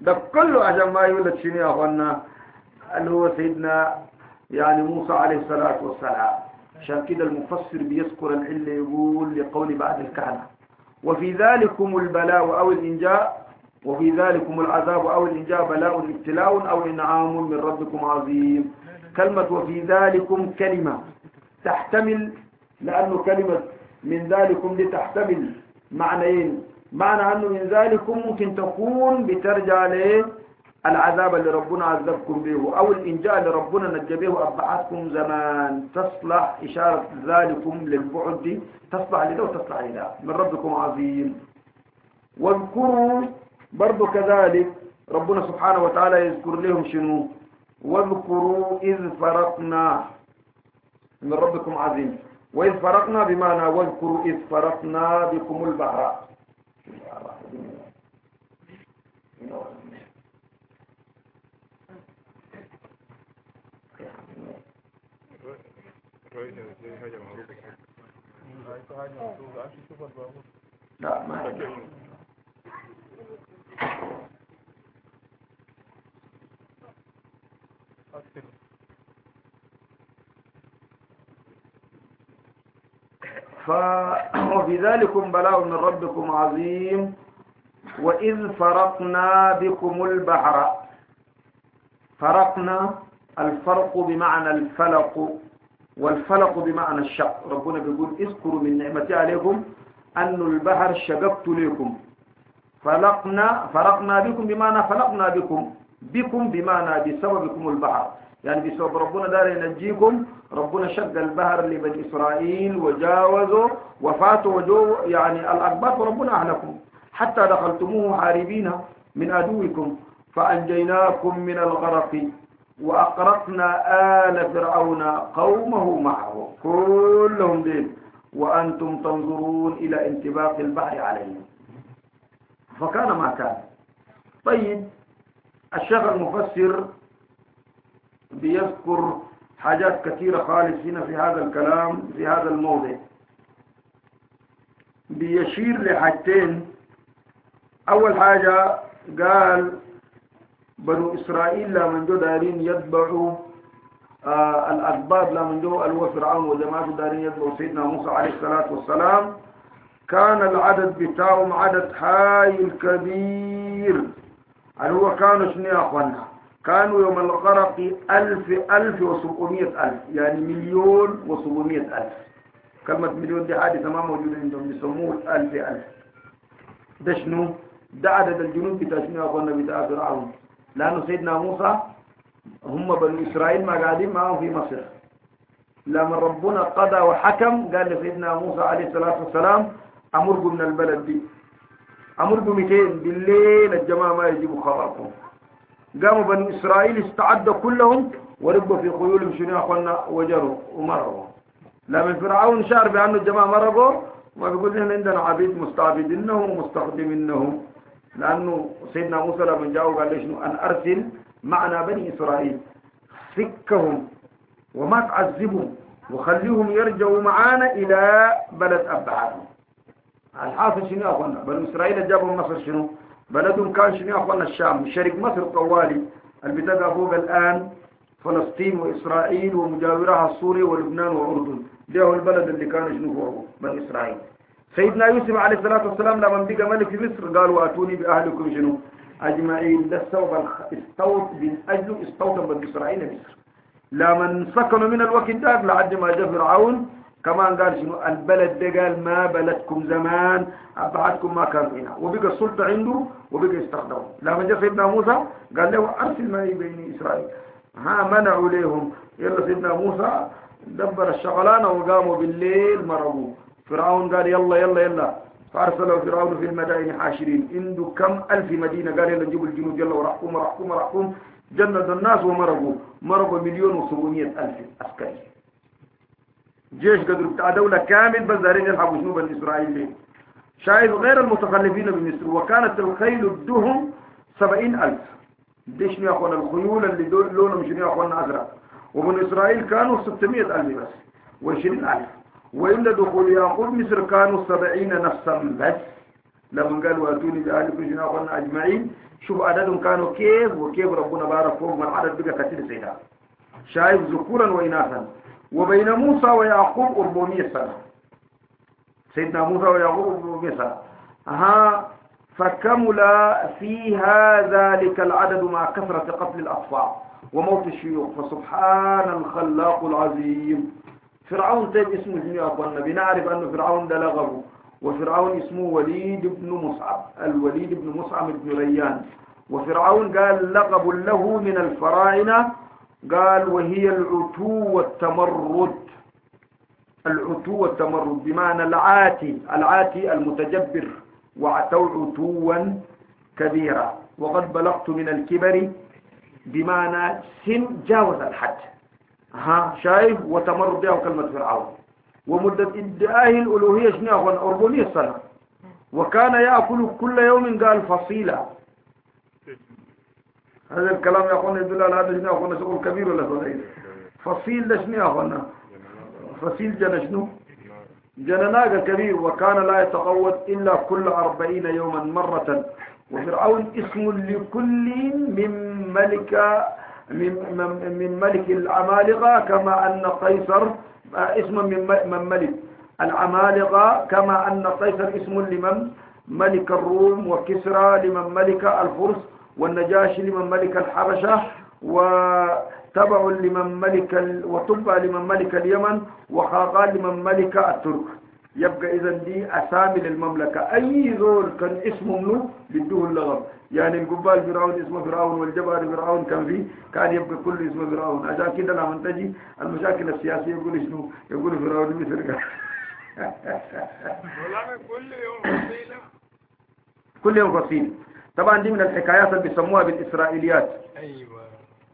ده كله عشان ما يولد شنو يا أخوانا اللي هو سيدنا يعني موسى عليه الصلاة والسلام. عشان كده المفسر بيذكر العلة يقول لقول بعد الكهنة وفي ذلكم البلاء أو الإنجاء وفي ذلكم العذاب أو الإنجاء بلاء ابتلاء أو إنعام من ربكم عظيم. كلمة وفي ذلكم كلمة تحتمل، لأنه كلمة من ذلكم دي تحتمل معنيين. معنى أنه من ذلكم ممكن تكون بترجع للعذاب اللي ربنا عذبكم به أو الإنجاء اللي ربنا نجى به أبعادكم زمان، تصلح إشارة ذلكم للبعد دي تصلح لده وتصلح لده من ربكم عظيم. واذكروا برضو كذلك ربنا سبحانه وتعالى يذكر لهم شنو؟ واذكروا إذ فرقنا من ربكم عظيم. وإذ فرقنا بمعنى واذكروا إذ فرقنا بكم البحر. لا ما ففي ذلكم بلاء من ربكم عظيم. وإذ فرقنا بكم البحر. فرقنا الفرق بمعنى الفلق، والفلق بمعنى الشق. ربنا بيقول اذكروا من نعمتي عليكم أن البحر شققت لكم. فلقنا فرقنا بكم بمعنى فلقنا بكم، بكم بمعنى بسببكم البحر، يعني بسبب ربنا دار ينجيكم. ربنا شق البحر لبني إسرائيل وجاوزوا وفاتوا وجو يعني الأقباط وربنا أهلكم حتى دخلتموه حاربين من عدوكم فأنجيناكم من الغرق وأقرقنا آل فرعون قومه معه كلهم دين وأنتم تنظرون إلى انطباق البحر عليهم فكان ما كان. طيب الشيخ المفسر بيذكر حاجات كثيرة خالص هنا في هذا الكلام في هذا الموضع. بيشير لحاجتين. أول حاجة قال بنو إسرائيل لمن جو دارين يتبعوا آه الأسباب لمن جو الهو فرعون وجماعته دارين يتبعوا سيدنا موسى عليه الصلاة والسلام. كان العدد بتاعهم عدد حايل كبير اللي هو كانوا شنو يا أخوانا؟ كانوا يوم الغرق ألف ألف وسبعمية ألف، يعني مليون وسبعمية ألف. كلمة مليون دي حادثة ما موجودة عندهم بيسموه ألف ألف. ده شنو؟ ده عدد الجنود بتاع شنو يا أخوانا بتاع فرعون، لأنه سيدنا موسى هم بنو إسرائيل ما قاعدين معهم في مصر. لما ربنا قضى وحكم قال لسيدنا موسى عليه الصلاة والسلام أمركم من البلد دي، أمركم مئتين بالليل الجماعة ما يجيبوا خبركم. قاموا بنو إسرائيل استعدوا كلهم وركبوا في خيولهم شنو يا أخوانا وجروا ومروا. لما فرعون شعر بأنه الجماعة مرقوا ما بيقول لنا عندنا عبيد مستعبدينهم ومستخدمينهم، لأنه سيدنا موسى لما جاءوا قال لي شنو أن أرسل معنا بني إسرائيل فكهم وما تعذبهم وخليهم يرجعوا معانا إلى بلد أبعادهم. الحاصل شنو يا أخوانا بنو إسرائيل جابوا مصر شنو بلدهم كان شنو يا أخوانا الشام شرق مصر طوالي اللي بتلقى فوق الآن فلسطين وإسرائيل ومجاورها سوريا ولبنان وأردن. ده هو البلد اللي كان شنو فوقه بني إسرائيل. سيدنا يوسف عليه الصلاة والسلام لما بقى ملك في مصر قالوا أتوني بأهلكم شنو أجمعين. ده السبب استوت من أجله استوطن بني إسرائيل مصر. لما سكنوا من الوقت ده لعد ما جاء فرعون كمان قال شنو البلد ده قال ما بلدكم زمان أبعدكم ما كان هنا، وبقى السلطة عنده وبقى يستخدمه. لما جاء سيدنا موسى قال له أرسل معي بين إسرائيل، ها منعوا لهم. يلا سيدنا موسى دبر الشغلانة وقاموا بالليل مرضوا. فرعون قال يلا يلا يلا فأرسلوا فرعون في المدائن حاشرين. عنده كم ألف مدينة قال يلا نجيب الجنود يلا ورحكم ورحكم ورحكم. جند الناس ومرقوا مرقوا مليون وسبعمية ألف عسكري، جيش قدر بتاع دولة كامل بس دارين يلحقوا شنو بني إسرائيل ليه. شايف غير المتخلفين بمصر. وكانت الخيل الدهم سبعين ألف. دي شنو يا أخوانا الخيول اللي لونهم شنو يا أخوانا أزرق. وبني إسرائيل كانوا ستمية ألف بس وعشرين ألف. وإلا دخول يعقوب مصر كانوا سبعين نفسا بس. لما قال واتوني بأهلكم شنو أخونا أجمعين. شوف عددهم كانوا كيف وكيف ربنا بارك فوق من عدد بقى كثير سيدا شايف ذكورا وإناثا. وبين موسى ويعقوب أربعمائة سنة. سيدنا موسى ويعقوب أربعمائة سنة. ها فكمل فيها ذلك العدد مع كثرة قتل الأطفال وموت الشيوخ. فسبحان الخلاق العظيم. فرعون طيب اسمه جميع أخوانا بنعرف أن فرعون ده لغبه. وفرعون اسمه وليد بن مصعب الوليد بن مصعب بن ريان. وفرعون قال لقب له من الفراعنة قال وهي العتو والتمرد. العتو والتمرد بمعنى العاتي العاتي المتجبر وعتوا عتوا كبيرا. وقد بلغت من الكبر بمعنى سن جاوز الحد. ها شايف وتمرد بها كلمة فرعون. ومدة ادعائه الألوهية شنو أربعمائة سنة. وكان يأكل كل يوم قال فصيلة. هذا الكلام يا أخوانا يدل على هذا شنو أخوانا شغل كبير ولا صغير. فصيل ده شنو يا أخوانا فصيل جنة شنو جنناق كبير. وكان لا يتقوت إلا كل أربعين يوما مرة. وفرعون اسم لكل من ملك من, من ملك العمالقة كما أن قيصر اسم من ملك العمالقة كما أن قيصر اسم لمن ملك الروم وكسرى لمن ملك الفرس والنجاشي لمن ملك الحبشة وتبع لمن ملك وتبع لمن ملك اليمن وخاقان لمن ملك الترك. يبقى إذن دي أسامي للمملكة. أي ذول كان اسمه منه بدوه اللغب. يعني القبال فرعون اسمه فرعون والجبار فرعون كان فيه كان يبقى كل اسمه فرعون. عشان كده لما تجي المشاكل السياسية يقول شنو يقول فرعون مثل كل يوم فصيلة كل يوم فصيل. طبعا دي من الحكايات اللي بيسموها بالإسرائيليات. أيوة.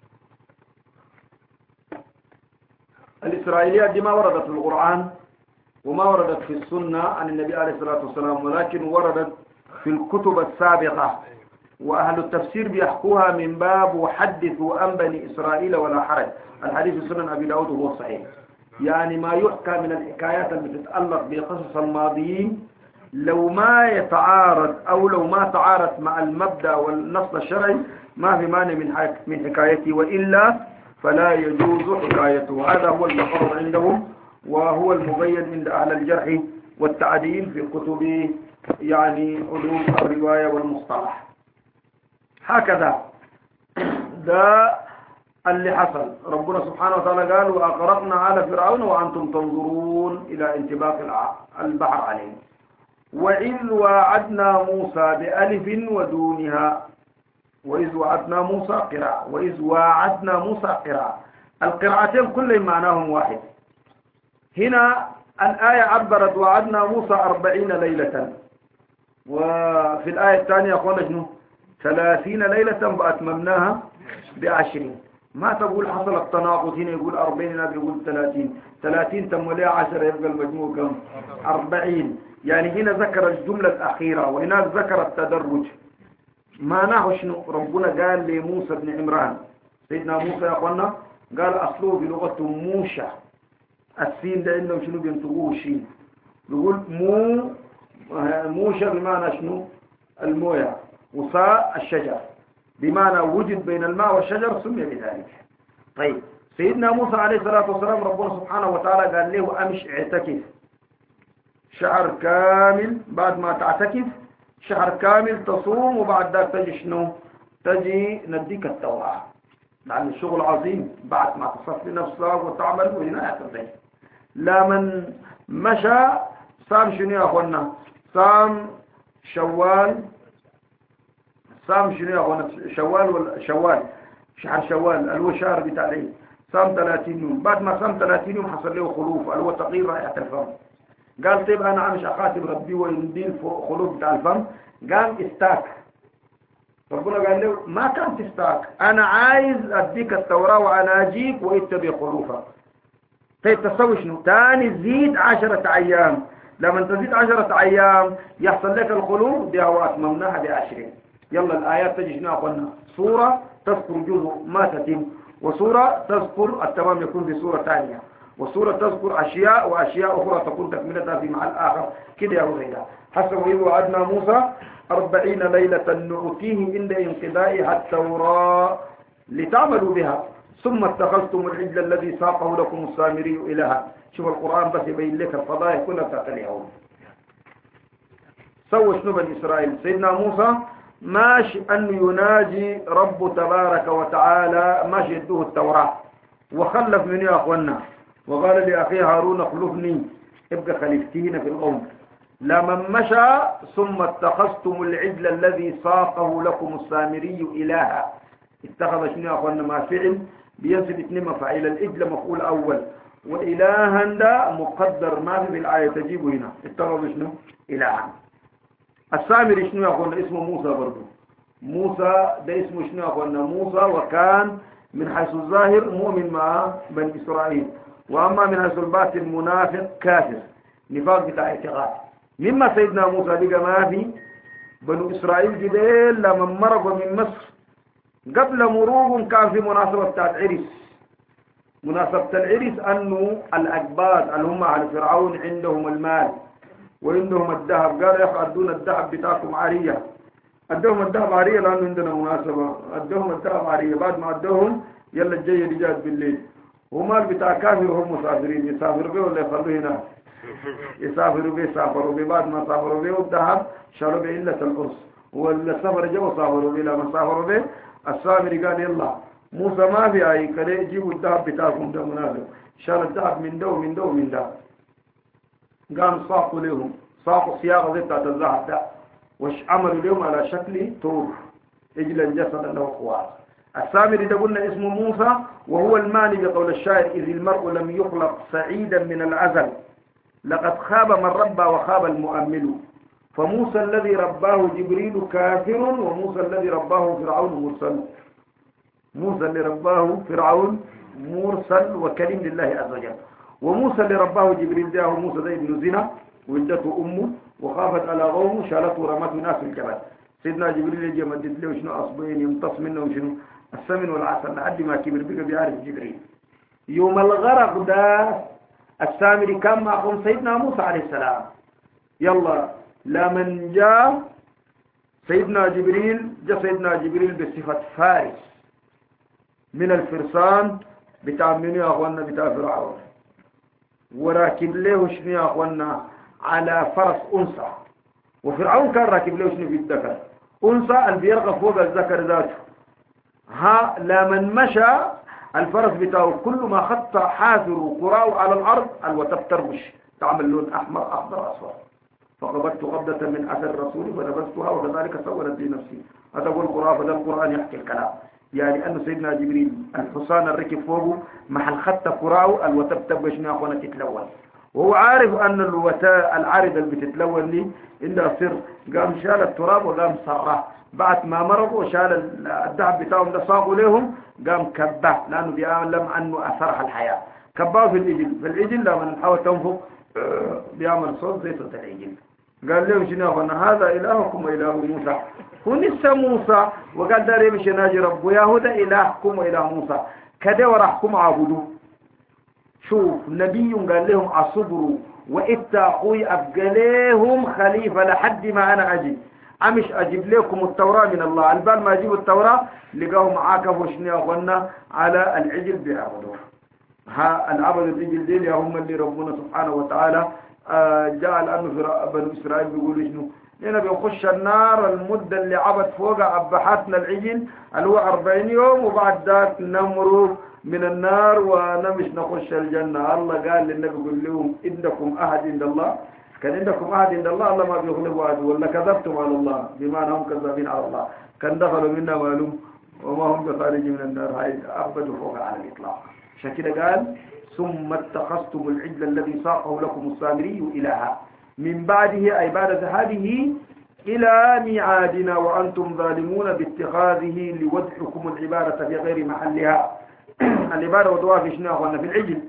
الإسرائيليات دي ما وردت في القرآن وما وردت في السنة عن النبي عليه الصلاة والسلام ولكن وردت في الكتب السابقة. وأهل التفسير بيحكوها من باب وحدثوا عن بني إسرائيل ولا حرج. الحديث في سنن أبي داود وهو صحيح. يعني ما يحكى من الحكايات التي تتعلق بقصص الماضيين لو ما يتعارض أو لو ما تعارض مع المبدأ والنص الشرعي ما في مانع من من حكايته وإلا فلا يجوز حكايته. هذا هو المقرر عندهم وهو المبين عند أهل الجرح والتعديل في كتب يعني علوم الرواية والمصطلح. هكذا ده اللي حصل. ربنا سبحانه وتعالى قال وأغرقنا على فرعون وأنتم تنظرون إلى انطباق البحر عليهم. وإذ وعدنا موسى بألف ودونها. وإذ وعدنا موسى قراءة وإذ وعدنا موسى قراءة. القراءتين كلهم معناهم واحد. هنا الآية عبرت وعدنا موسى أربعين ليلة. وفي الآية الثانية قلنا شنو ثلاثين ليلة وأتممناها بعشرين. ما تقول حصل التناقض هنا يقول أربعين هنا يقول ثلاثين. ثلاثين تم لها عشرة يبقى المجموع كم أربعين. يعني هنا ذكر الجملة الأخيرة وهناك ذكر التدرج. معناه شنو ربنا قال لموسى بن عمران سيدنا موسى يا أخوانا قال أصله بلغة موشى. السين ده عندهم شنو بينطقوه الشين يقول مو موشى بمعنى شنو الموية وصاء الشجر بمعنى وجد بين الماء والشجر سمي بذلك. طيب سيدنا موسى عليه الصلاة والسلام ربنا سبحانه وتعالى قال له أمش اعتكف شهر كامل. بعد ما تعتكف شهر كامل تصوم وبعد ذلك تجي شنو تجي نديك التوراة. لأن الشغل عظيم بعد ما تصفي نفسك وتعمل وهنا يتضي. لا من مشى صام شنو يا أخوانا صام شوال صام شنو يا أخوانا شوال ولا شوال شهر شوال اللي هو شهر بتاع العيد صام ثلاثين يوم. بعد ما صام ثلاثين يوم حصل له خلوف اللي هو تغيير رائحة الفم. قال طيب أنا عامش أخاتم ربي ويندين خلوف بتاع الفم. قام استاك. ربنا قال له ما كان تستاك أنا عايز أديك التوراة وأنا أجيك وإتبي خلوفك. طيب تسوي شنو تاني زيد عشرة أيام. لما تزيد عشرة أيام يحصل لك الخلوف دي هو أتممناها بعشرين. يلا الآيات تجي شنو أخوانا صورة تذكر جزء ما تتم وصورة تذكر التمام يكون في صورة ثانية. وسورة تذكر أشياء وأشياء أخرى تكون تكملتها في محل آخر كده يا غيدا. حسب إذ وعدنا موسى أربعين ليلة نؤتيه عند انقضائها التوراة لتعملوا بها ثم اتخذتم العجل الذي ساقه لكم السامري إلها. شوف القرآن بس يبين لك الفضائح كلها بتاعت اليهود. سوى شنو بني إسرائيل؟ سيدنا موسى ماشي أن يناجي رب تبارك وتعالى، ماشي يدوه التوراة وخلف من يا أخوانا وقال لأخي هارون اخلفني ابقى خليفتين في القوم. لمن مشى ثم اتخذتم العجل الذي ساقه لكم السامري إلها. اتخذ شنو يا أخوانا ما فعل بينسب اثنين مفاعيل، العجل مفعول أول وإلها ده مقدر ما في بالآية تجيبه هنا. اتخذ شنو إلها. السامري شنو يا أخوانا اسمه موسى برضو. موسى ده اسمه شنو يا أخوانا موسى، وكان من حيث الظاهر مؤمن مع بني إسرائيل، وأما من حيث الباطن منافق كافر نفاق بتاع اعتقاد. مما سيدنا موسى بقى ما في بنو إسرائيل جديل لما مرقوا من مصر قبل مروقهم كان في مناسبة بتاعت عرس. مناسبة العرس أنه الأقباط اللي هم على فرعون عندهم المال وعندهم الذهب، قال يا أخي أدونا الذهب بتاعكم عارية. أدوهم الذهب عارية لأنه عندنا مناسبة، أدوهم الذهب عارية. بعد ما أدوهم يلا الجاي رجال بالليل، ومال بتاع كافر هم مسافرين يسافروا به ولا يخلوه هنا يسافروا به. سافروا به بعد ما سافروا به الذهب شالوا به إلا القرص، ولا السفر جو سافروا به. لما سافروا به السامري قال يلا موسى ما في أي كده جيبوا الذهب بتاعكم ده مناسب. شال الذهب من ده ومن ده ومن ده، قام صاقوا لهم صاقوا صياغة زي بتاعت الذهب ده، وش عملوا لهم على شكل طور عجلا جسدا له خوار. السامري ده قلنا اسمه موسى، وهو المعني بقول الشاعر إذ المرء لم يخلق سعيدا من الأزل لقد خاب من ربى وخاب المؤمل. فموسى الذي رباه جبريل كافر، وموسى الذي رباه فرعون مرسل. موسى اللي رباه فرعون مرسل وكريم لله عز وجل، وموسى اللي رباه جبريل ده موسى ده ابن زنا ولدته أمه وخافت على قومه شالته ورمته ناس في الجبل. سيدنا جبريل يجي مدد له شنو أصبعين يمتص منه وشنو السمن والعسل لحد ما كبر بقى بيعرف جبريل. يوم الغرق ده السامري كان معهم سيدنا موسى عليه السلام. يلا لمن جاء سيدنا جبريل، جاء سيدنا جبريل بصفة فارس من الفرسان بتاع منو يا أخوانا بتاع فرعون، وراكب له شنو يا أخوانا على فرس أنثى. وفرعون كان راكب له شنو في الذكر أنثى اللي بيرغب فوق الذكر ذاته. ها لمن مشى الفرس بتاعه كل ما خط حافر قراءه على الأرض الوتبتربش تعمل لون أحمر أخضر أصفر. فقبضت قبضة من أثر الرسول فنبذتها وكذلك سولت لي نفسي. هذا هو القرآن، فده القرآن يحكي الكلام. يعني أن سيدنا جبريل الحصان الركب فوقه محل خط قراءه الوتبتربش يا أخوانا تتلون، وهو عارف أن الوتاء العارض اللي بتتلون لي إلا سر. قام شال التراب وقام صراه بعد ما مرضوا وشال الذهب بتاعهم ده صاغوا لهم، قام كباه لأنه بيعلم أنه أثرها الحياة. كباه في الإجل، في الإجل لما نحاول تنفق بيعمل صوت زي صوت الإجل. قال لهم شنو أنا هذا إلهكم وإله موسى. هو نسى موسى وقال دار يمشي ناجي ربه يهودا إلهكم وإله موسى كده وراحكم عبدوا. شوف نبي قال لهم أصبروا وإتقوا أبقى لهم خليفة لحد ما أنا أجي. أمش أجيب لكم التوراة من الله. البال ما أجيب التوراة لقاهم عاكفوا شنو أخوانا على العجل بيعبدوه. ها العبد العجل ديل يا هم اللي ربنا سبحانه وتعالى آه جعل أنه في بنو إسرائيل بيقولوا شنو هنا بيخش النار المدة اللي عبد فوق أبحاتنا العجل اللي هو أربعين يوم، وبعد ذاك نمروا من النار ونمش نخش الجنة. الله قال للنبي قل لهم إنكم أحد عند الله، كان عندكم أحد عند الله الله ما بيغلبوا أحد، ولا كذبتم على الله بمعنى هم كذابين على الله كان دخلوا منا معلوم وما هم بخارج من النار. هاي أبدوا فوق على الإطلاق. عشان كده قال ثم اتخذتم العجل الذي ساقه لكم السامري إلها من بعده أي بعد ذهابه إلى ميعادنا وأنتم ظالمون باتخاذه لوضعكم العبادة في غير محلها. العبادة وضعها في شنو أخوانا في العجل.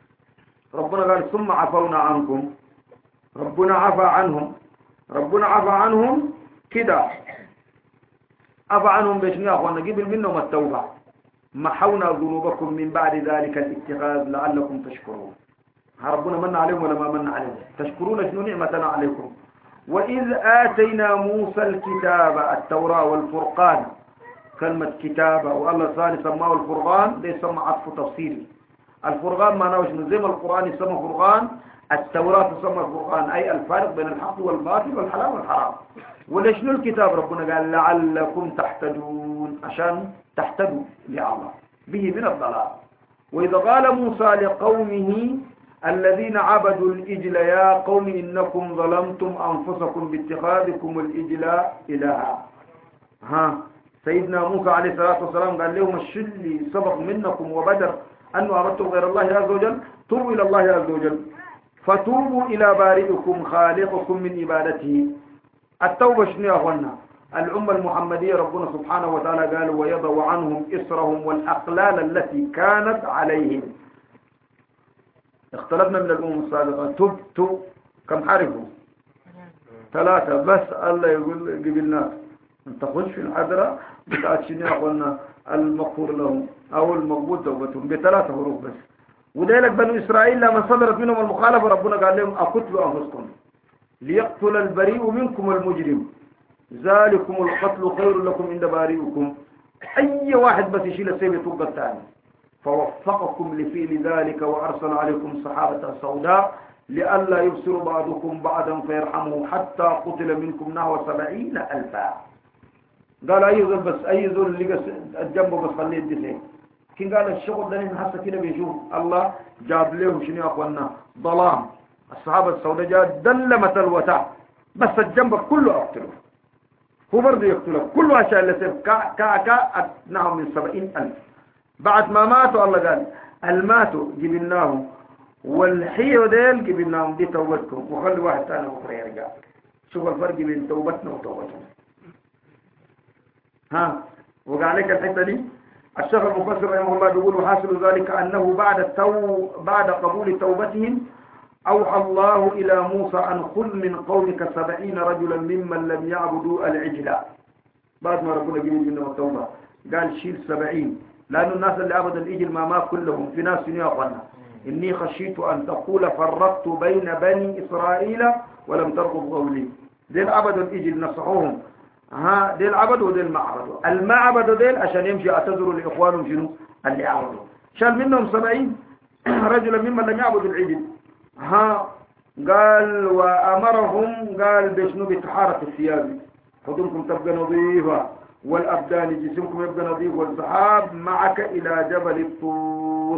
ربنا قال ثم عفونا عنكم، ربنا عفى عنهم. ربنا عفى عنهم كده، عفى عنهم بشنو أخوانا قبل منهم التوبة. محونا ذنوبكم من بعد ذلك الاتخاذ لعلكم تشكرون. ربنا من عليهم ولا ما من عليهم؟ تشكرون شنو نعمتنا عليكم. وإذ آتينا موسى الكتاب التوراة والفرقان، كلمة كتابة والله ثاني سماه الفرقان، ده يسمى عطف تفصيلي. الفرقان ما نوش زي ما القرآن يسمى فرقان، التوراة تسمى فرقان، أي الفارق بين الحق والباطل والحلال والحرام. وليش شنو الكتاب؟ ربنا قال لعلكم تحتدون، عشان تحتدوا لله به من الضلال. وإذا قال موسى لقومه الذين عبدوا الإجل يا قوم إنكم ظلمتم أنفسكم باتخاذكم الإجل إلها. ها سيدنا موسى عليه الصلاة والسلام قال لهم الشلي سبق منكم وبدر أنه أردتم غير الله عز وجل، توبوا إلى الله عز وجل، فتوبوا إلى بارئكم خالقكم من عبادته. التوبة شنو يا أخوانا؟ الأمة المحمدية ربنا سبحانه وتعالى قال ويضع عنهم إسرهم والأقلال التي كانت عليهم. اختلفنا من الأمم السابقة، تبت كم حرفوا؟ ثلاثة بس. الله يقول قبلنا انت خش في الحضرة بتاعت شنو يا أخوانا المغفور لهم أو المقبول توبتهم بثلاثة حروف بس. وذلك بنو إسرائيل لما صدرت منهم المخالفة ربنا قال لهم أقتلوا أنفسكم ليقتل البريء منكم المجرم ذلكم القتل خير لكم عند بارئكم. أي واحد بس يشيل السيف يتوقع الثاني. فوفقكم لفعل ذلك وأرسل عليكم صحابة سوداء لئلا يبصر بعضكم بعضا فيرحموا حتى قتل منكم نحو سبعين ألفا. قال أي ذل بس أي ذل اللي الجنب بس خليه الدسين. كين قال الشغل ده من حسا كده بيشوف الله جاب له شنو يا أخوانا ظلام. الصحابة السوداء جاء دلمة الوتع بس الجنب كله أقتله، هو برضه يقتله كله عشان لسيف كا كا كا نحو من سبعين ألف. بعد ما ماتوا الله قال الماتوا جبناهم والحيو ديل جبناهم، دي توبتكم وخلي واحد ثاني أخرى يرجع. شوف الفرق بين توبتنا وتوبتهم. ها وقال لك الحتة دي الشيخ المفسر رحمه الله بيقول وحاصل ذلك أنه بعد التو بعد قبول توبتهم أوحى الله إلى موسى أن خذ من قومك سبعين رجلا ممن لم يعبدوا العجلة. بعد ما ربنا جميل منهم التوبة قال شيل سبعين، لأن الناس اللي عبد الإجل ما ما كلهم في ناس يقولنا إني خشيت أن تقول فرقت بين بني إسرائيل ولم ترقب قولي. ديل عبد الإجل نصحوهم، ها ديل عبدوا وديل ما عبدوا. الما عبدوا ديل عشان يمشي اعتذروا لإخوانهم شنو اللي عبدوا. شال منهم سبعين رجلا ممن لم يعبدوا العجل. ها قال وأمرهم قال بشنو بطهارة الثياب، خذونكم تبقى نظيفة والأبدان جسمكم يبقى نظيف والذهاب معك إلى جبل الطور.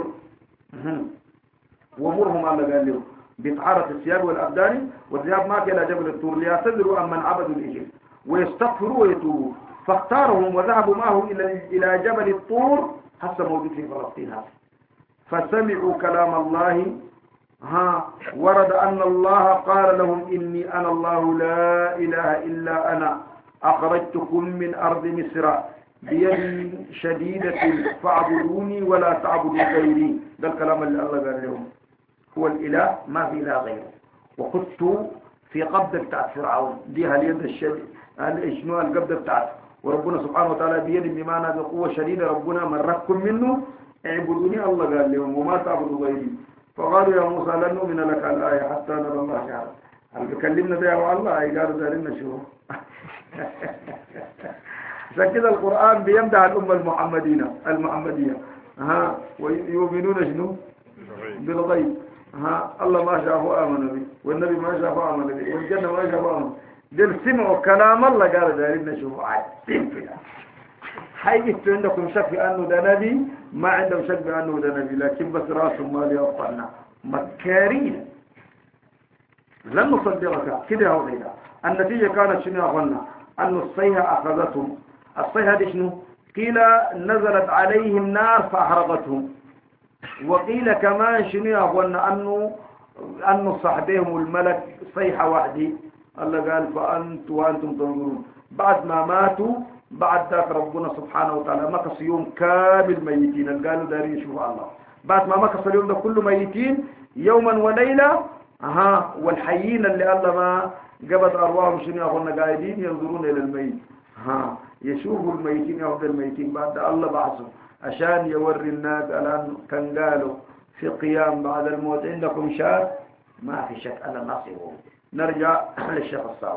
ومرهم الله قال له بطهارة الثياب والأبدان والذهاب معك إلى جبل الطور ليعتذروا عن من عبدوا الإجل ويستغفروا ويتوبوا. فاختارهم وذهبوا معه إلى إلى جبل الطور حسب موجود في فلسطين هذا. فسمعوا كلام الله. ها ورد أن الله قال لهم إني أنا الله لا إله إلا أنا أخرجتكم من أرض مصر بيد شديدة فاعبدوني ولا تعبدوا غيري. ده الكلام اللي الله قال لهم هو الإله ما في لا غيره. وخذت في قبضة بتاعت فرعون دي اليد الشديد شنو القبضة بتاعته وربنا سبحانه وتعالى بيد بمعنى بقوة شديدة ربنا مركم منه اعبدوني الله قال لهم وما تعبدوا غيري. فقالوا يا موسى لن نؤمن لك الآية حتى نرى الله جهرا. هل بكلمنا ده يا الله قالوا دارنا شو عشان كده القرآن بيمدح الأمة المحمدية المحمدية ها ويؤمنون شنو بالغيب. ها الله ما شافه آمن به والنبي ما شافه آمن به والجنة ما شافه آمن دل سمعوا كلام الله قالوا دارنا شو عادين فيها. حيث عندكم شك بأنه ده نبي ما عندهم شك بأنه ده نبي لكن بس راسهم ما ليوقعنا مكارين لن نصدقك كده هو غيرها. النتيجة كانت شنو يا أخوانا أن الصيحة أخذتهم. الصيحة دي شنو قيل نزلت عليهم نار فأحرقتهم. وقيل كمان شنو يا أخوانا أنه أنه صاحبهم الملك صيحة واحدة الله قال فأنت وأنتم تنظرون. بعد ما ماتوا بعد ذاك ربنا سبحانه وتعالى مكث يوم كامل ميتين. قالوا دارين يشوفوا الله بعد ما مكث اليوم ده كله ميتين يوما وليلة. ها والحيين اللي الله ما قبض أرواحهم شنو يقولنا قاعدين ينظرون إلى الميت. ها يشوفوا الميتين يا أفضل الميتين بعد الله بعثهم عشان يوري الناس الآن كان قالوا في قيام بعد الموت عندكم شك؟ ما في شك أنا نصيبه. نرجع للشيخ الصاوي.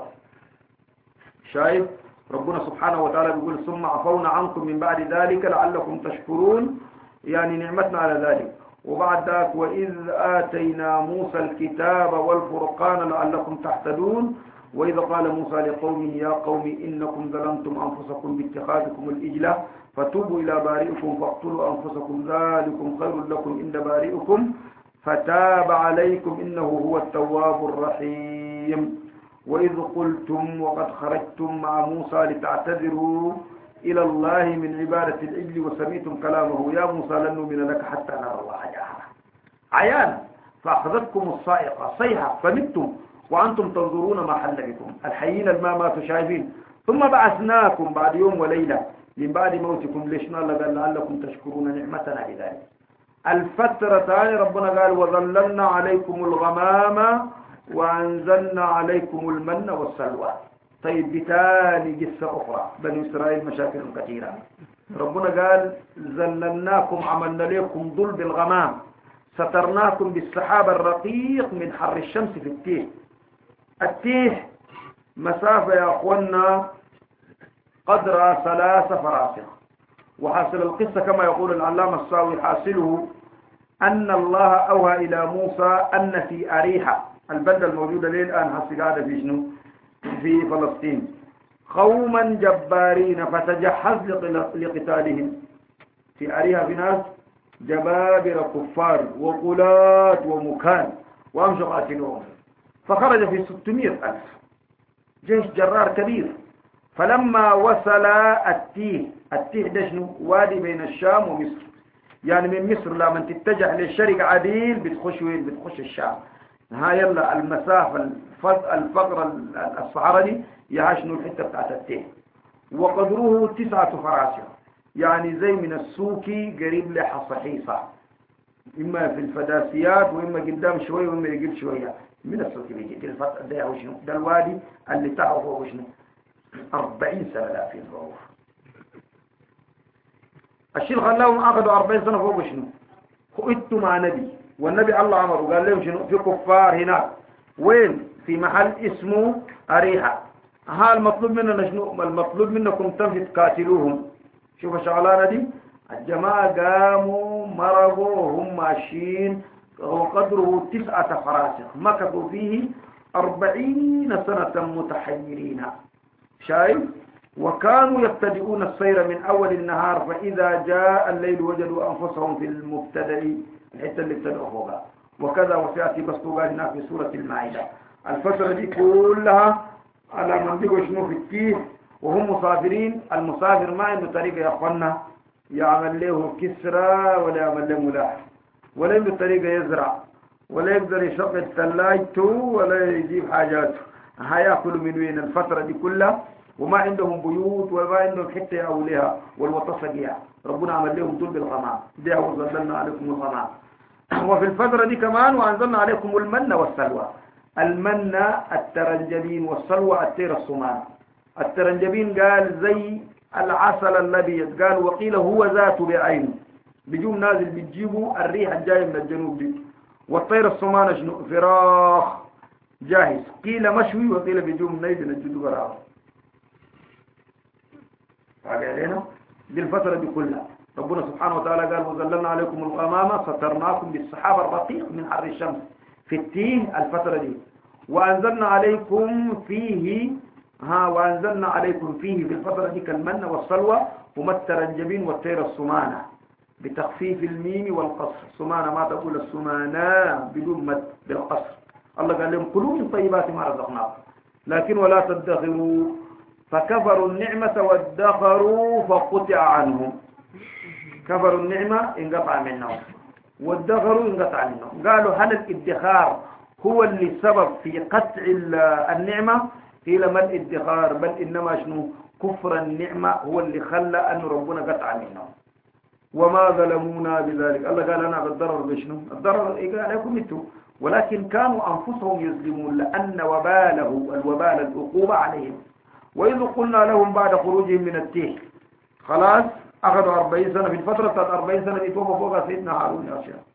شايف ربنا سبحانه وتعالى بيقول ثم عفونا عنكم من بعد ذلك لعلكم تشكرون، يعني نعمتنا على ذلك. وبعد ذلك وإذ آتينا موسى الكتاب والفرقان لعلكم تهتدون، وإذا قال موسى لقومه يا قوم إنكم ظلمتم أنفسكم باتخاذكم الإجلة فتوبوا إلى بارئكم فاقتلوا أنفسكم ذلكم خير لكم عند بارئكم فتاب عليكم إنه هو التواب الرحيم. وإذ قلتم وقد خرجتم مع موسى لتعتذروا إلى الله من عبادة العجل وسمعتم كلامه يا موسى لن نؤمن لك حتى نرى الله جهرا عيانا فأخذتكم الصائقة صيحة فمتم وأنتم تنظرون ما حل بكم الحيين الماء ما تشايفين ثم بعثناكم بعد يوم وليلة من بعد موتكم ليش نال قال لعلكم تشكرون نعمتنا بذلك. الفترة ثانية ربنا قال وظللنا عليكم الغمام وأنزلنا عليكم المن والسلوى. طيب بتالي قصة أخرى بني إسرائيل مشاكل كثيرة. ربنا قال زللناكم عملنا لكم ظل بالغمام سترناكم بالسحاب الرقيق من حر الشمس في التيه. التيه مسافة يا أخوانا قدر ثلاث فراسخ. وحاصل القصة كما يقول العلامة الصاوي حاصله أن الله أوهى إلى موسى أن في أريحة البلدة الموجودة ليه الآن حاصل هذا في شنو في فلسطين قوما جبارين فتجهز لقتالهم. في أريحة في ناس جبابرة كفار وقلات ومكان وأمشوا قاتلوهم فخرج في ستمائة ألف جيش جرار كبير. فلما وصل التيه التيه ده شنو وادي بين الشام ومصر يعني من مصر لما تتجه للشرق عديل بتخش وين بتخش الشام. ها يلا المسافة الفقرة الصحراء دي يا شنو الحتة بتاعت التيه وقدره تسعة فراسخ يعني زي من السوكي قريب لحصحيصة إما في الفداسيات وإما قدام شوية وإما يقل شوية من السوكي بيجي دي الفترة ده وشنو ده الوادي اللي تحته هو وشنو أربعين سنة لا في الغوف. الشيء خلاهم أخذوا أربعين سنة فوق شنو خؤتوا مع نبي والنبي الله عمره قال لهم شنو في كفار هناك وين في محل اسمه أريحة. ها المطلوب مننا شنو المطلوب منكم تنفذ تقاتلوهم. شوف الشغلانة دي الجماعة قاموا مرضوا هم ماشيين وقدره تسعة فراسخ مكثوا فيه أربعين سنة متحيرين. شايف وكانوا يبتدئون السير من أول النهار فإذا جاء الليل وجدوا أنفسهم في المبتدأ الحتة اللي ابتدأوا فوقها. وكذا وسيأتي بسطوغان هناك في سورة المائدة. الفترة دي كلها على منطقة شنو في التيه وهم مسافرين. المسافر ما عنده طريقة يا أخوانا يعمل له كسرى ولا يعمل له ملاح ولا عنده طريقة يزرع ولا يقدر يشغل ثلاجته ولا يجيب حاجاته. هياكلوا من وين الفترة دي كلها وما عندهم بيوت وما عندهم حتة يأوليها والوطفة دي. ربنا عمل لهم دول بالغمام دي وظللنا عليكم الغمام. وفي الفترة دي كمان وأنزلنا عليكم المن والسلوى. المن الترنجبين والسلوى التير الصمان. الترنجبين قال زي العسل الأبيض قال وقيل هو ذاته بعينه بيجوم نازل بتجيبوا الريح الجاي من الجنوب دي. والطير الصمان شنو فراخ جاهز قيل مشوي وقيل بيجوم نيد من الجدو براه. علينا دي الفترة دي كلها ربنا سبحانه وتعالى قال وظللنا عليكم الغمامة سترناكم بالسحاب الرقيق من حر الشمس في التيه الفترة دي. وأنزلنا عليكم فيه ها وأنزلنا عليكم فيه في الفترة دي كالمن والسلوى وما الترنجبين والطير الصمانة بتخفيف الميم والقصر. صمانة ما تقول الصمانة بدون مد بالقصر. الله قال لهم كلوا من طيبات ما رزقناكم لكن ولا تدخروا فكفروا النعمة وادخروا فقطع عنهم. كفروا النعمة انقطع منهم وادخروا انقطع منهم. قالوا هل الادخار هو اللي سبب في قطع النعمة؟ قيل ما الادخار بل إنما شنو كفر النعمة هو اللي خلى أن ربنا قطع منهم. وما ظلمونا بذلك. الله قال أنا بالضرر بشنو الضرر إيه قال لكم انتم ولكن كانوا أنفسهم يظلمون لأن وباله الوبال العقوبة عليهم. وإذ قلنا لهم بعد خروجهم من التيه خلاص أخذوا أربعين سنة. في الفترة بتاعت أربعين سنة دي توفى فوقها سيدنا هارون يا شيخ.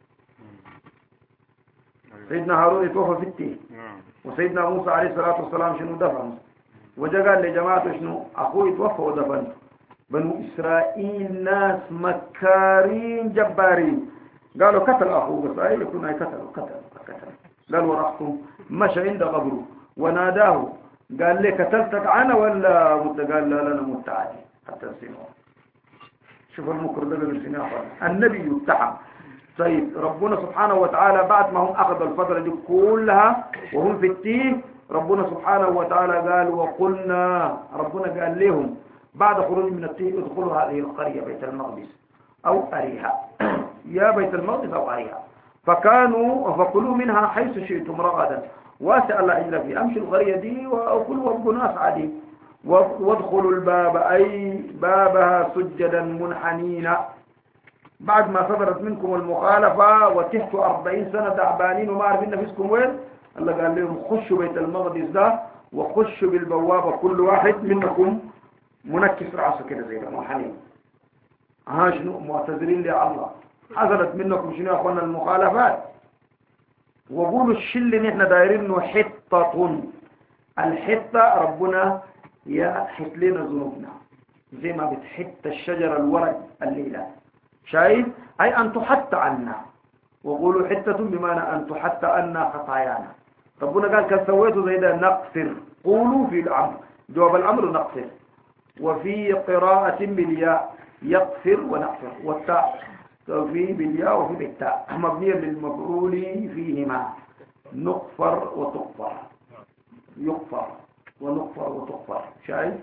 سيدنا هارون يتوفى في التين، وسيدنا موسى عليه الصلاة والسلام شنو دفن، وجا قال لجماعته شنو أخوه يتوفى ودفن. بنو إسرائيل ناس مكارين جبارين، قالوا قتل أخوه، بس أي يكون أي قتل قتل قتل. قال ورحتم مشى عند قبره وناداه قال لي قتلتك أنا ولا مت؟ قال لا لا أنا مت عادي حتى نسيناه. شوف المكر ده بالسنة النبي يتهم. طيب ربنا سبحانه وتعالى بعد ما هم أخذوا الفترة دي كلها وهم في التين، ربنا سبحانه وتعالى قال وقلنا، ربنا قال لهم بعد خروج من التين ادخلوا هذه القرية بيت المقدس أو أريها يا بيت المقدس أو أريها فكانوا فكلوا منها حيث شئتم رغدا واسع الله إلا فيه. أمشوا القرية دي وكلوا وابقوا ناس عادي، وادخلوا الباب أي بابها سجدا منحنين. بعد ما صدرت منكم المخالفة وتحتوا أربعين سنة تعبانين وما عارفين نفسكم وين، الله قال لهم خشوا بيت المقدس ده وخشوا بالبوابة كل واحد منكم منكس رأسه كده زي ده منحنين. ها شنو معتذرين لله، حصلت منكم شنو يا أخوانا المخالفات، وقولوا الشل اللي احنا دايرينه حطة. الحطة ربنا يحط لنا ذنوبنا زي ما بتحط الشجرة الورق الليلة، شايف؟ أي أن تحط عنا. وقولوا حتة بمعنى أن تحط عنا خطايانا. ربنا قال كان سويته زي ده نقصر. قولوا في الأمر، جواب الأمر نقصر. وفي قراءة بالياء يقصر ونقصر، والتاء في بالياء وفي بالتاء مبنيا للمفعول فيهما، نقفر وتقفر، يقفر ونقفر وتقفر، شايف؟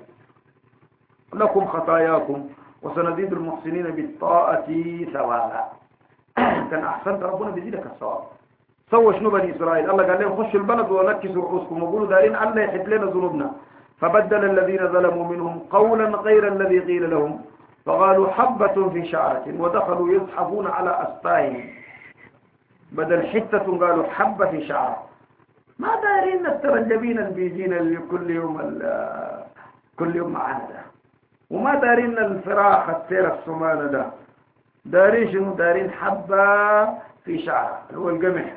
لكم خطاياكم وسنزيد المحسنين بالطاعة ثوابا. كان أحسنت ربنا بيزيدك الثواب. سوى شنو بني إسرائيل؟ الله قال لهم خشوا البلد ونكسوا رؤوسكم وقولوا دارين الله يحب لنا ذنوبنا. فبدل الذين ظلموا منهم قولا غير الذي قيل لهم فقالوا حبة في شعرة ودخلوا يزحفون على أسطاهم. بدل حتة قالوا حبة في شعرة. ما دارين الترنجبين اللي بيجينا كل يوم كل يوم معانا ده، وما دارين الفراخ السير السمانة ده، دارين شنو؟ دارين حبة في شعرة اللي هو القمح.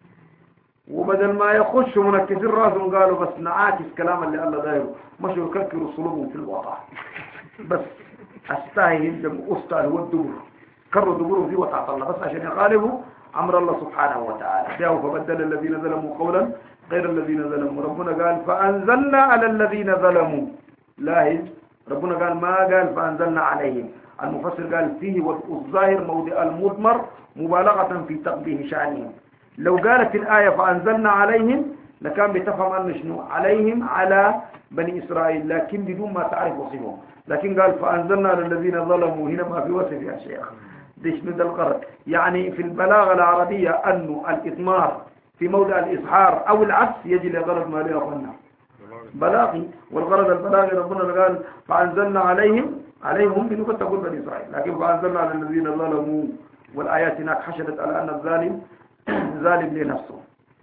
وبدل ما يخشوا منكسين راسهم قالوا بس نعاكس كلام اللي الله دايره، مشوا يكركروا صلوبهم في الوضع بس استاهي يندم أستا هو الدبر، كروا دبرهم في وطاعة الله بس عشان يخالفوا أمر الله سبحانه وتعالى. جاءوا فبدل الذين ظلموا قولا غير الذين ظلموا. ربنا قال فأنزلنا على الذين ظلموا، لاحظ ربنا قال ما قال فأنزلنا عليهم. المفسر قال فيه والظاهر موضع المضمر مبالغة في تقبيه شأنهم. لو قالت الآية فأنزلنا عليهم لكان بتفهم أن شنو عليهم على بني إسرائيل، لكن بدون ما تعرف وصفهم. لكن قال فأنزلنا للذين ظلموا، هنا ما في وصف يا شيخ، ديش من الغرض. يعني في البلاغة العربية أنه الإضمار في موضع الإظهار أو العكس يجي لغرض ما له أخوانا بلاغي، والغرض البلاغي ربنا قال فأنزلنا عليهم، عليهم هم منو كنت تقول بني إسرائيل، لكن فأنزلنا على الذين ظلموا. والآيات هناك حشدت على أن الظالم ظالم لنفسه.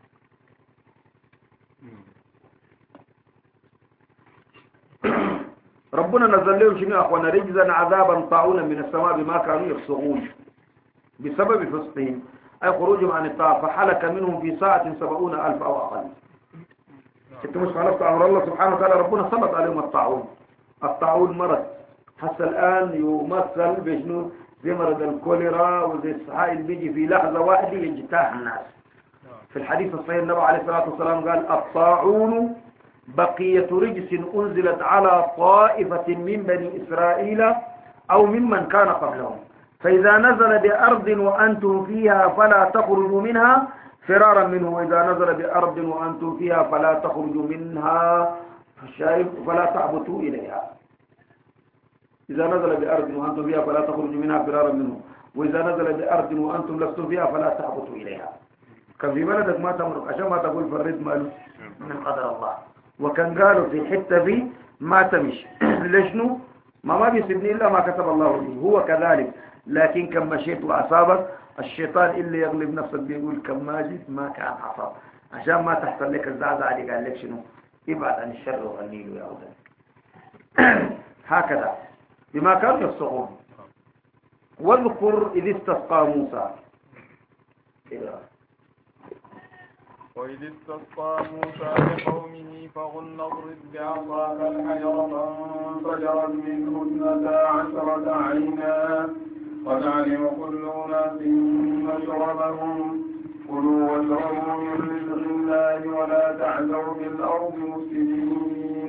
ربنا نزل لهم شنو يا أخوانا؟ رجزا عذابا طاعونا من السماء بما كانوا يفسقون بسبب فسقهم أي خروجهم عن الطاعة، فحلك منهم في ساعة سبعون ألف أو أقل. انت مش خلصت أمر الله سبحانه وتعالى، ربنا سلط عليهم الطاعون. الطاعون مرض حتى الآن يمثل بشنو؟ زي مرض الكوليرا وزي السحائل بيجي في لحظة واحدة يجتاح الناس. في الحديث الصحيح النبي عليه الصلاة والسلام قال الطاعون بقية رجس أنزلت على طائفة من بني إسرائيل أو ممن كان قبلهم، فإذا نزل بأرض وأنتم فيها فلا تخرجوا منها فرارا منه، وإذا نزل بأرض وأنتم فيها فلا تخرجوا منها فلا تعبتوا إليها. إذا نزل بأرض وأنتم فيها فلا تخرجوا منها فرارا منه، وإذا نزل بأرض وأنتم لستم فيها فلا تعبتوا إليها. كان في بلدك ما تمرق عشان ما تقول فرد ماله من قدر الله. وكان قالوا في حتة في ما تمشي ليشنو؟ ما ما بيسبني إلا ما كتب الله لي، هو كذلك. لكن كم مشيت وأصابك الشيطان اللي يغلب نفسك بيقول كم ما جيت ما كان حصل، عشان ما تحصل لك الزعزعة اللي قال لك شنو؟ ابعد عن الشر وغني له يا أولاد. هكذا بما كانوا يفسقون. واذكر إذ استسقى موسى. وإذ استسقى موسى لقومه فقلنا اضرب بعصاك الحجر فانفجرت منه اثنتا عشرة عينا قد علم كل أناس مشربهم كلوا واشربوا من رزق الله ولا تعثوا في الأرض مفسدين